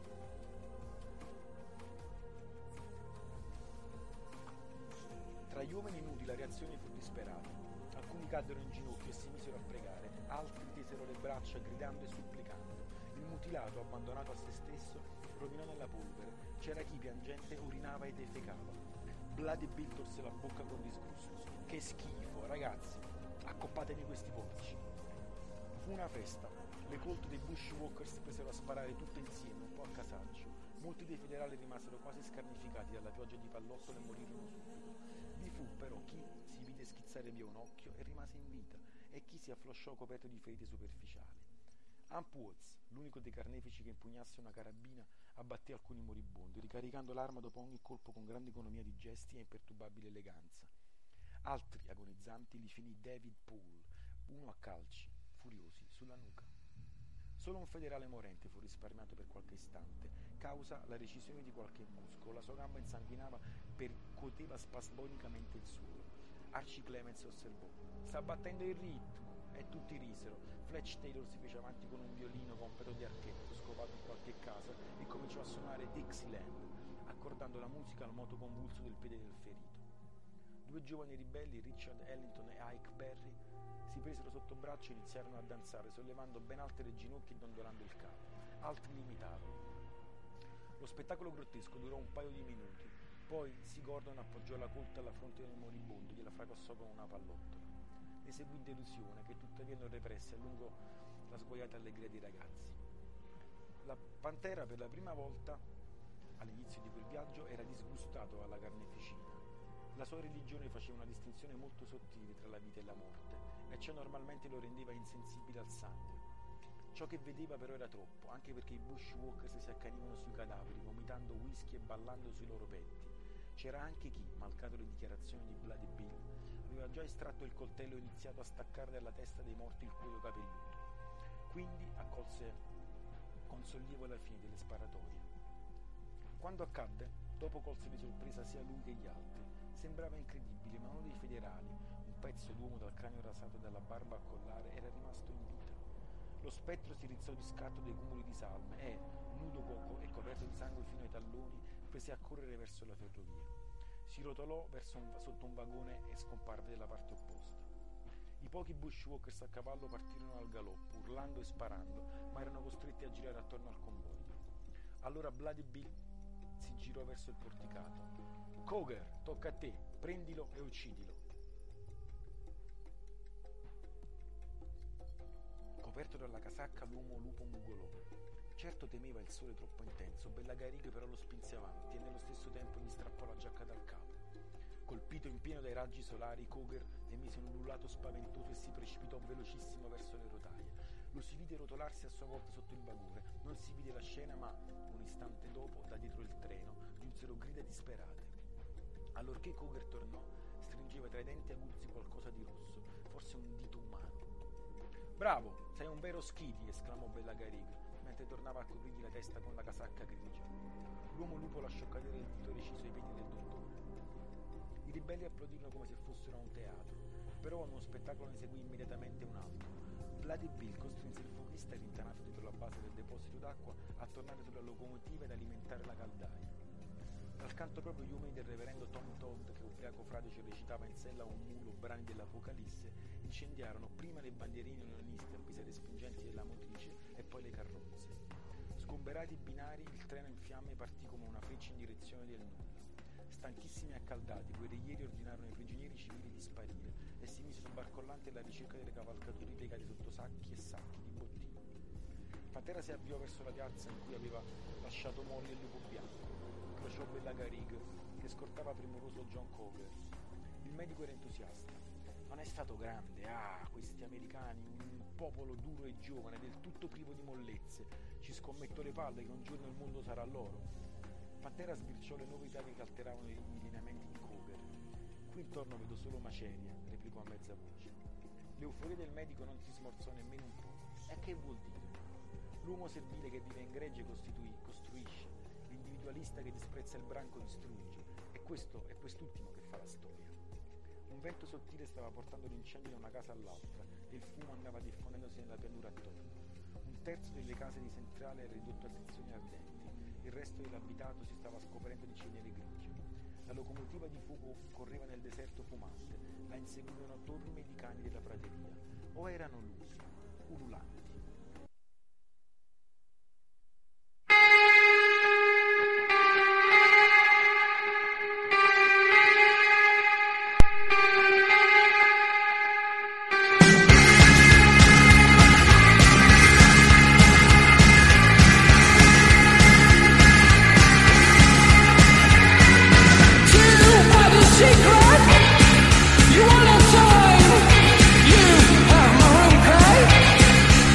Tra gli uomini nudi la reazione fu disperata. Alcuni caddero in ginocchio e si misero a pregare, altri tesero le braccia gridando e supplicando. Il mutilato, abbandonato a se stesso, rovinò nella polvere. C'era chi piangente urinava e defecava. Bloody Bill torse la bocca con disgusto. Che schifo, ragazzi, accoppatevi questi porci. Fu una festa. Le colte dei bushwalkers presero a sparare tutte insieme, un po' a casaccio. Molti dei federali rimasero quasi scarnificati dalla pioggia di pallottole e morirono subito. Vi fu però chi si vide schizzare via un occhio e rimase in vita, e chi si afflosciò coperto di ferite superficiali. Amp Woods, l'unico dei carnefici che impugnasse una carabina, abbatté alcuni moribondi, ricaricando l'arma dopo ogni colpo con grande economia di gesti e imperturbabile eleganza. Altri agonizzanti li finì David Poole, uno a calci, furiosi, sulla nuca. Solo un federale morente fu risparmiato per qualche istante, causa la recisione di qualche muscolo. La sua gamba insanguinava, percuoteva spasmodicamente il suolo. Archie Clements osservò: sta battendo il ritmo. E tutti risero. Fletch Taylor si fece avanti con un violino completo di archetto scovato in qualche casa e cominciò a suonare Dixieland, accordando la musica al moto convulso del piede del ferito. Due giovani ribelli, Richard Ellington e Ike Berry, si presero sotto braccio e iniziarono a danzare, sollevando ben alte le ginocchia e dondolando il capo. Altri li imitarono. Lo spettacolo grottesco durò un paio di minuti. Poi Sea Gordon appoggiò la colta alla fronte del moribondo e gliela fracassò con una pallottola. Ne seguì delusione, che tuttavia non represse a lungo la sguaiata allegria dei ragazzi. La Pantera, per la prima volta all'inizio di quel viaggio, era disgustato alla carneficina. La sua religione faceva una distinzione molto sottile tra la vita e la morte, e ciò normalmente lo rendeva insensibile al sangue. Ciò che vedeva però era troppo, anche perché i bushwalkers si accanivano sui cadaveri, vomitando whisky e ballando sui loro petti. C'era anche chi, malgrado le dichiarazioni di Bloody Bill, aveva già estratto il coltello e iniziato a staccare dalla testa dei morti il cuoio capelluto. Quindi accolse con sollievo la fine delle sparatorie. Quando accadde, dopo colse di sorpresa sia lui che gli altri. Sembrava incredibile, ma uno dei federali, un pezzo d'uomo dal cranio rasato e dalla barba a collare, era rimasto in vita. Lo spettro si rizzò di scatto dei cumuli di salme e, nudo coco e coperto di sangue fino ai talloni, prese a correre verso la ferrovia. Si rotolò verso un, sotto un vagone e scomparve dalla parte opposta. I pochi bushwalkers a cavallo partirono al galoppo, urlando e sparando, ma erano costretti a girare attorno al convoglio. Allora Bloody Bill si girò verso il porticato. Coger, tocca a te, prendilo e uccidilo. Coperto dalla casacca, l'uomo lupo mugolò. Certo temeva il sole troppo intenso, Bellagariga però lo spinse avanti e nello stesso tempo gli strappò la giacca dal capo. Colpito in pieno dai raggi solari, Coger emise un ululato spaventoso e si precipitò velocissimo verso le rotaie. Lo si vide rotolarsi a sua volta sotto il vagone. Non si vide la scena, ma un istante dopo, da dietro il treno, giunsero grida disperate. Allorché Coger tornò, stringeva tra i denti aguzzi qualcosa di rosso, forse un dito umano. «Bravo, sei un vero Skidi!» esclamò Bellagariga, mentre tornava a coprirgli la testa con la casacca grigia. L'uomo lupo lasciò cadere il dito reciso ai piedi del dottore. I ribelli applaudirono come se fossero a un teatro, però uno spettacolo ne seguì immediatamente un altro. Bloody Bill costrinse il fuochista, rintanato dietro la base del deposito d'acqua, a tornare sulla locomotiva ed alimentare la caldaia. Dal canto proprio gli uomini del reverendo Tom Todd, che ubriaco fradicio recitava in sella a un mulo brani dell'Apocalisse, incendiarono prima le bandierine unioniste a vista respingenti della motrice e poi le carrozze. Sgomberati i binari, il treno in fiamme partì come una freccia in direzione del nulla. Stanchissimi e accaldati, i guerriglieri ordinarono ai prigionieri civili di sparire e si misero barcollanti alla ricerca delle cavalcature piegate sotto sacchi e sacchi di bottini. Pantera si avviò verso la piazza in cui aveva lasciato Molly e il lupo bianco. Incrociò Bellagariga, che scortava premuroso John Coger. Il medico era entusiasta. Non è stato grande, ah, questi americani, un popolo duro e giovane, del tutto privo di mollezze. Ci scommetto le palle che un giorno il mondo sarà loro. Pantera sbirciò le novità che alteravano i lineamenti di Coger. Qui intorno vedo solo macerie, replicò a mezza voce. L'euforia del medico non si smorzò nemmeno un po'. E che vuol dire? L'uomo servile che vive in gregge costituì, costruisce, l'individualista che disprezza il branco distrugge, e questo è quest'ultimo che fa la storia. Un vento sottile stava portando l'incendio da una casa all'altra e il fumo andava diffondendosi nella pianura attorno. Un terzo delle case di Centrale era ridotto a sezioni ardenti, il resto dell'abitato si stava scoprendo di cenere grigie. La locomotiva di fuoco correva nel deserto fumante, la inseguivano torme di cani della prateria, o erano lusi, ululanti. You wanna time? You have maroon pie?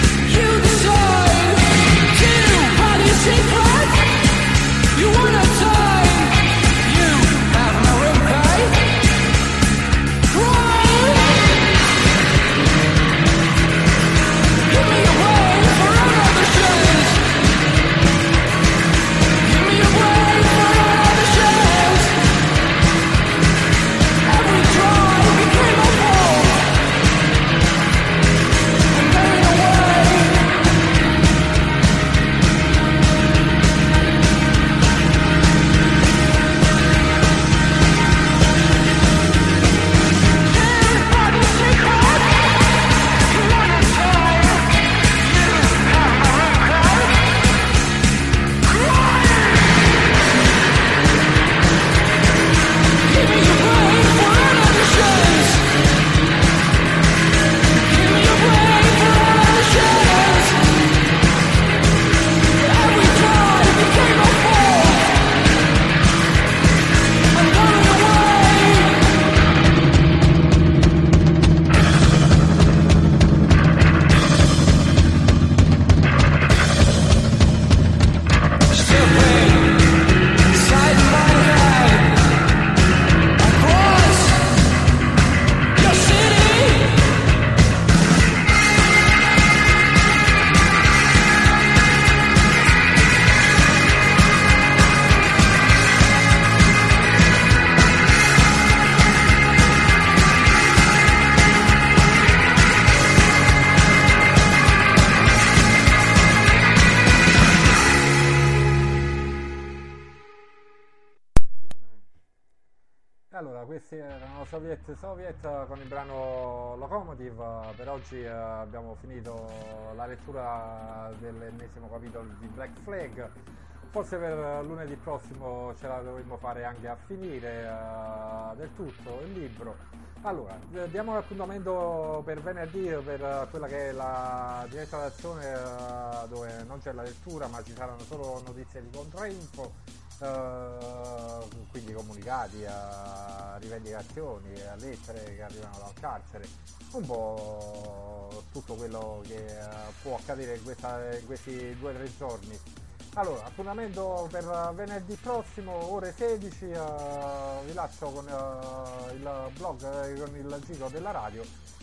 questi erano Soviet Soviet con il brano Locomotive. Per oggi eh, abbiamo finito la lettura dell'ennesimo capitolo di Black Flag. Forse per lunedì prossimo ce la dovremmo fare anche a finire uh, del tutto il libro. Allora, diamo l'appuntamento per venerdì per quella che è la diretta d'azione uh, dove non c'è la lettura ma ci saranno solo notizie di controinfo, uh, quindi comunicati, uh, rivendicazioni, uh, lettere che arrivano dal carcere, un po' tutto quello che uh, può accadere in, questa, in questi due o tre giorni. Allora, appuntamento per venerdì prossimo, ore sedici, uh, vi lascio con uh, il blog, eh, con il giro della radio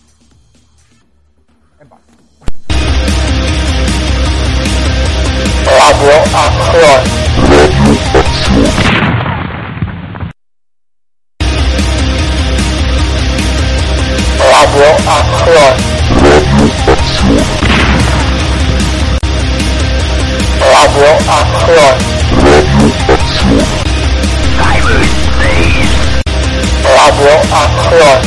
e basta. Radio Azione. Radio Azione. Radio Azione. Radio Azione.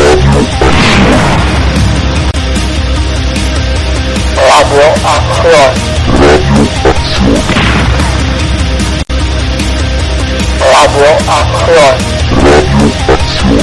Radio Azione. Radio Azione.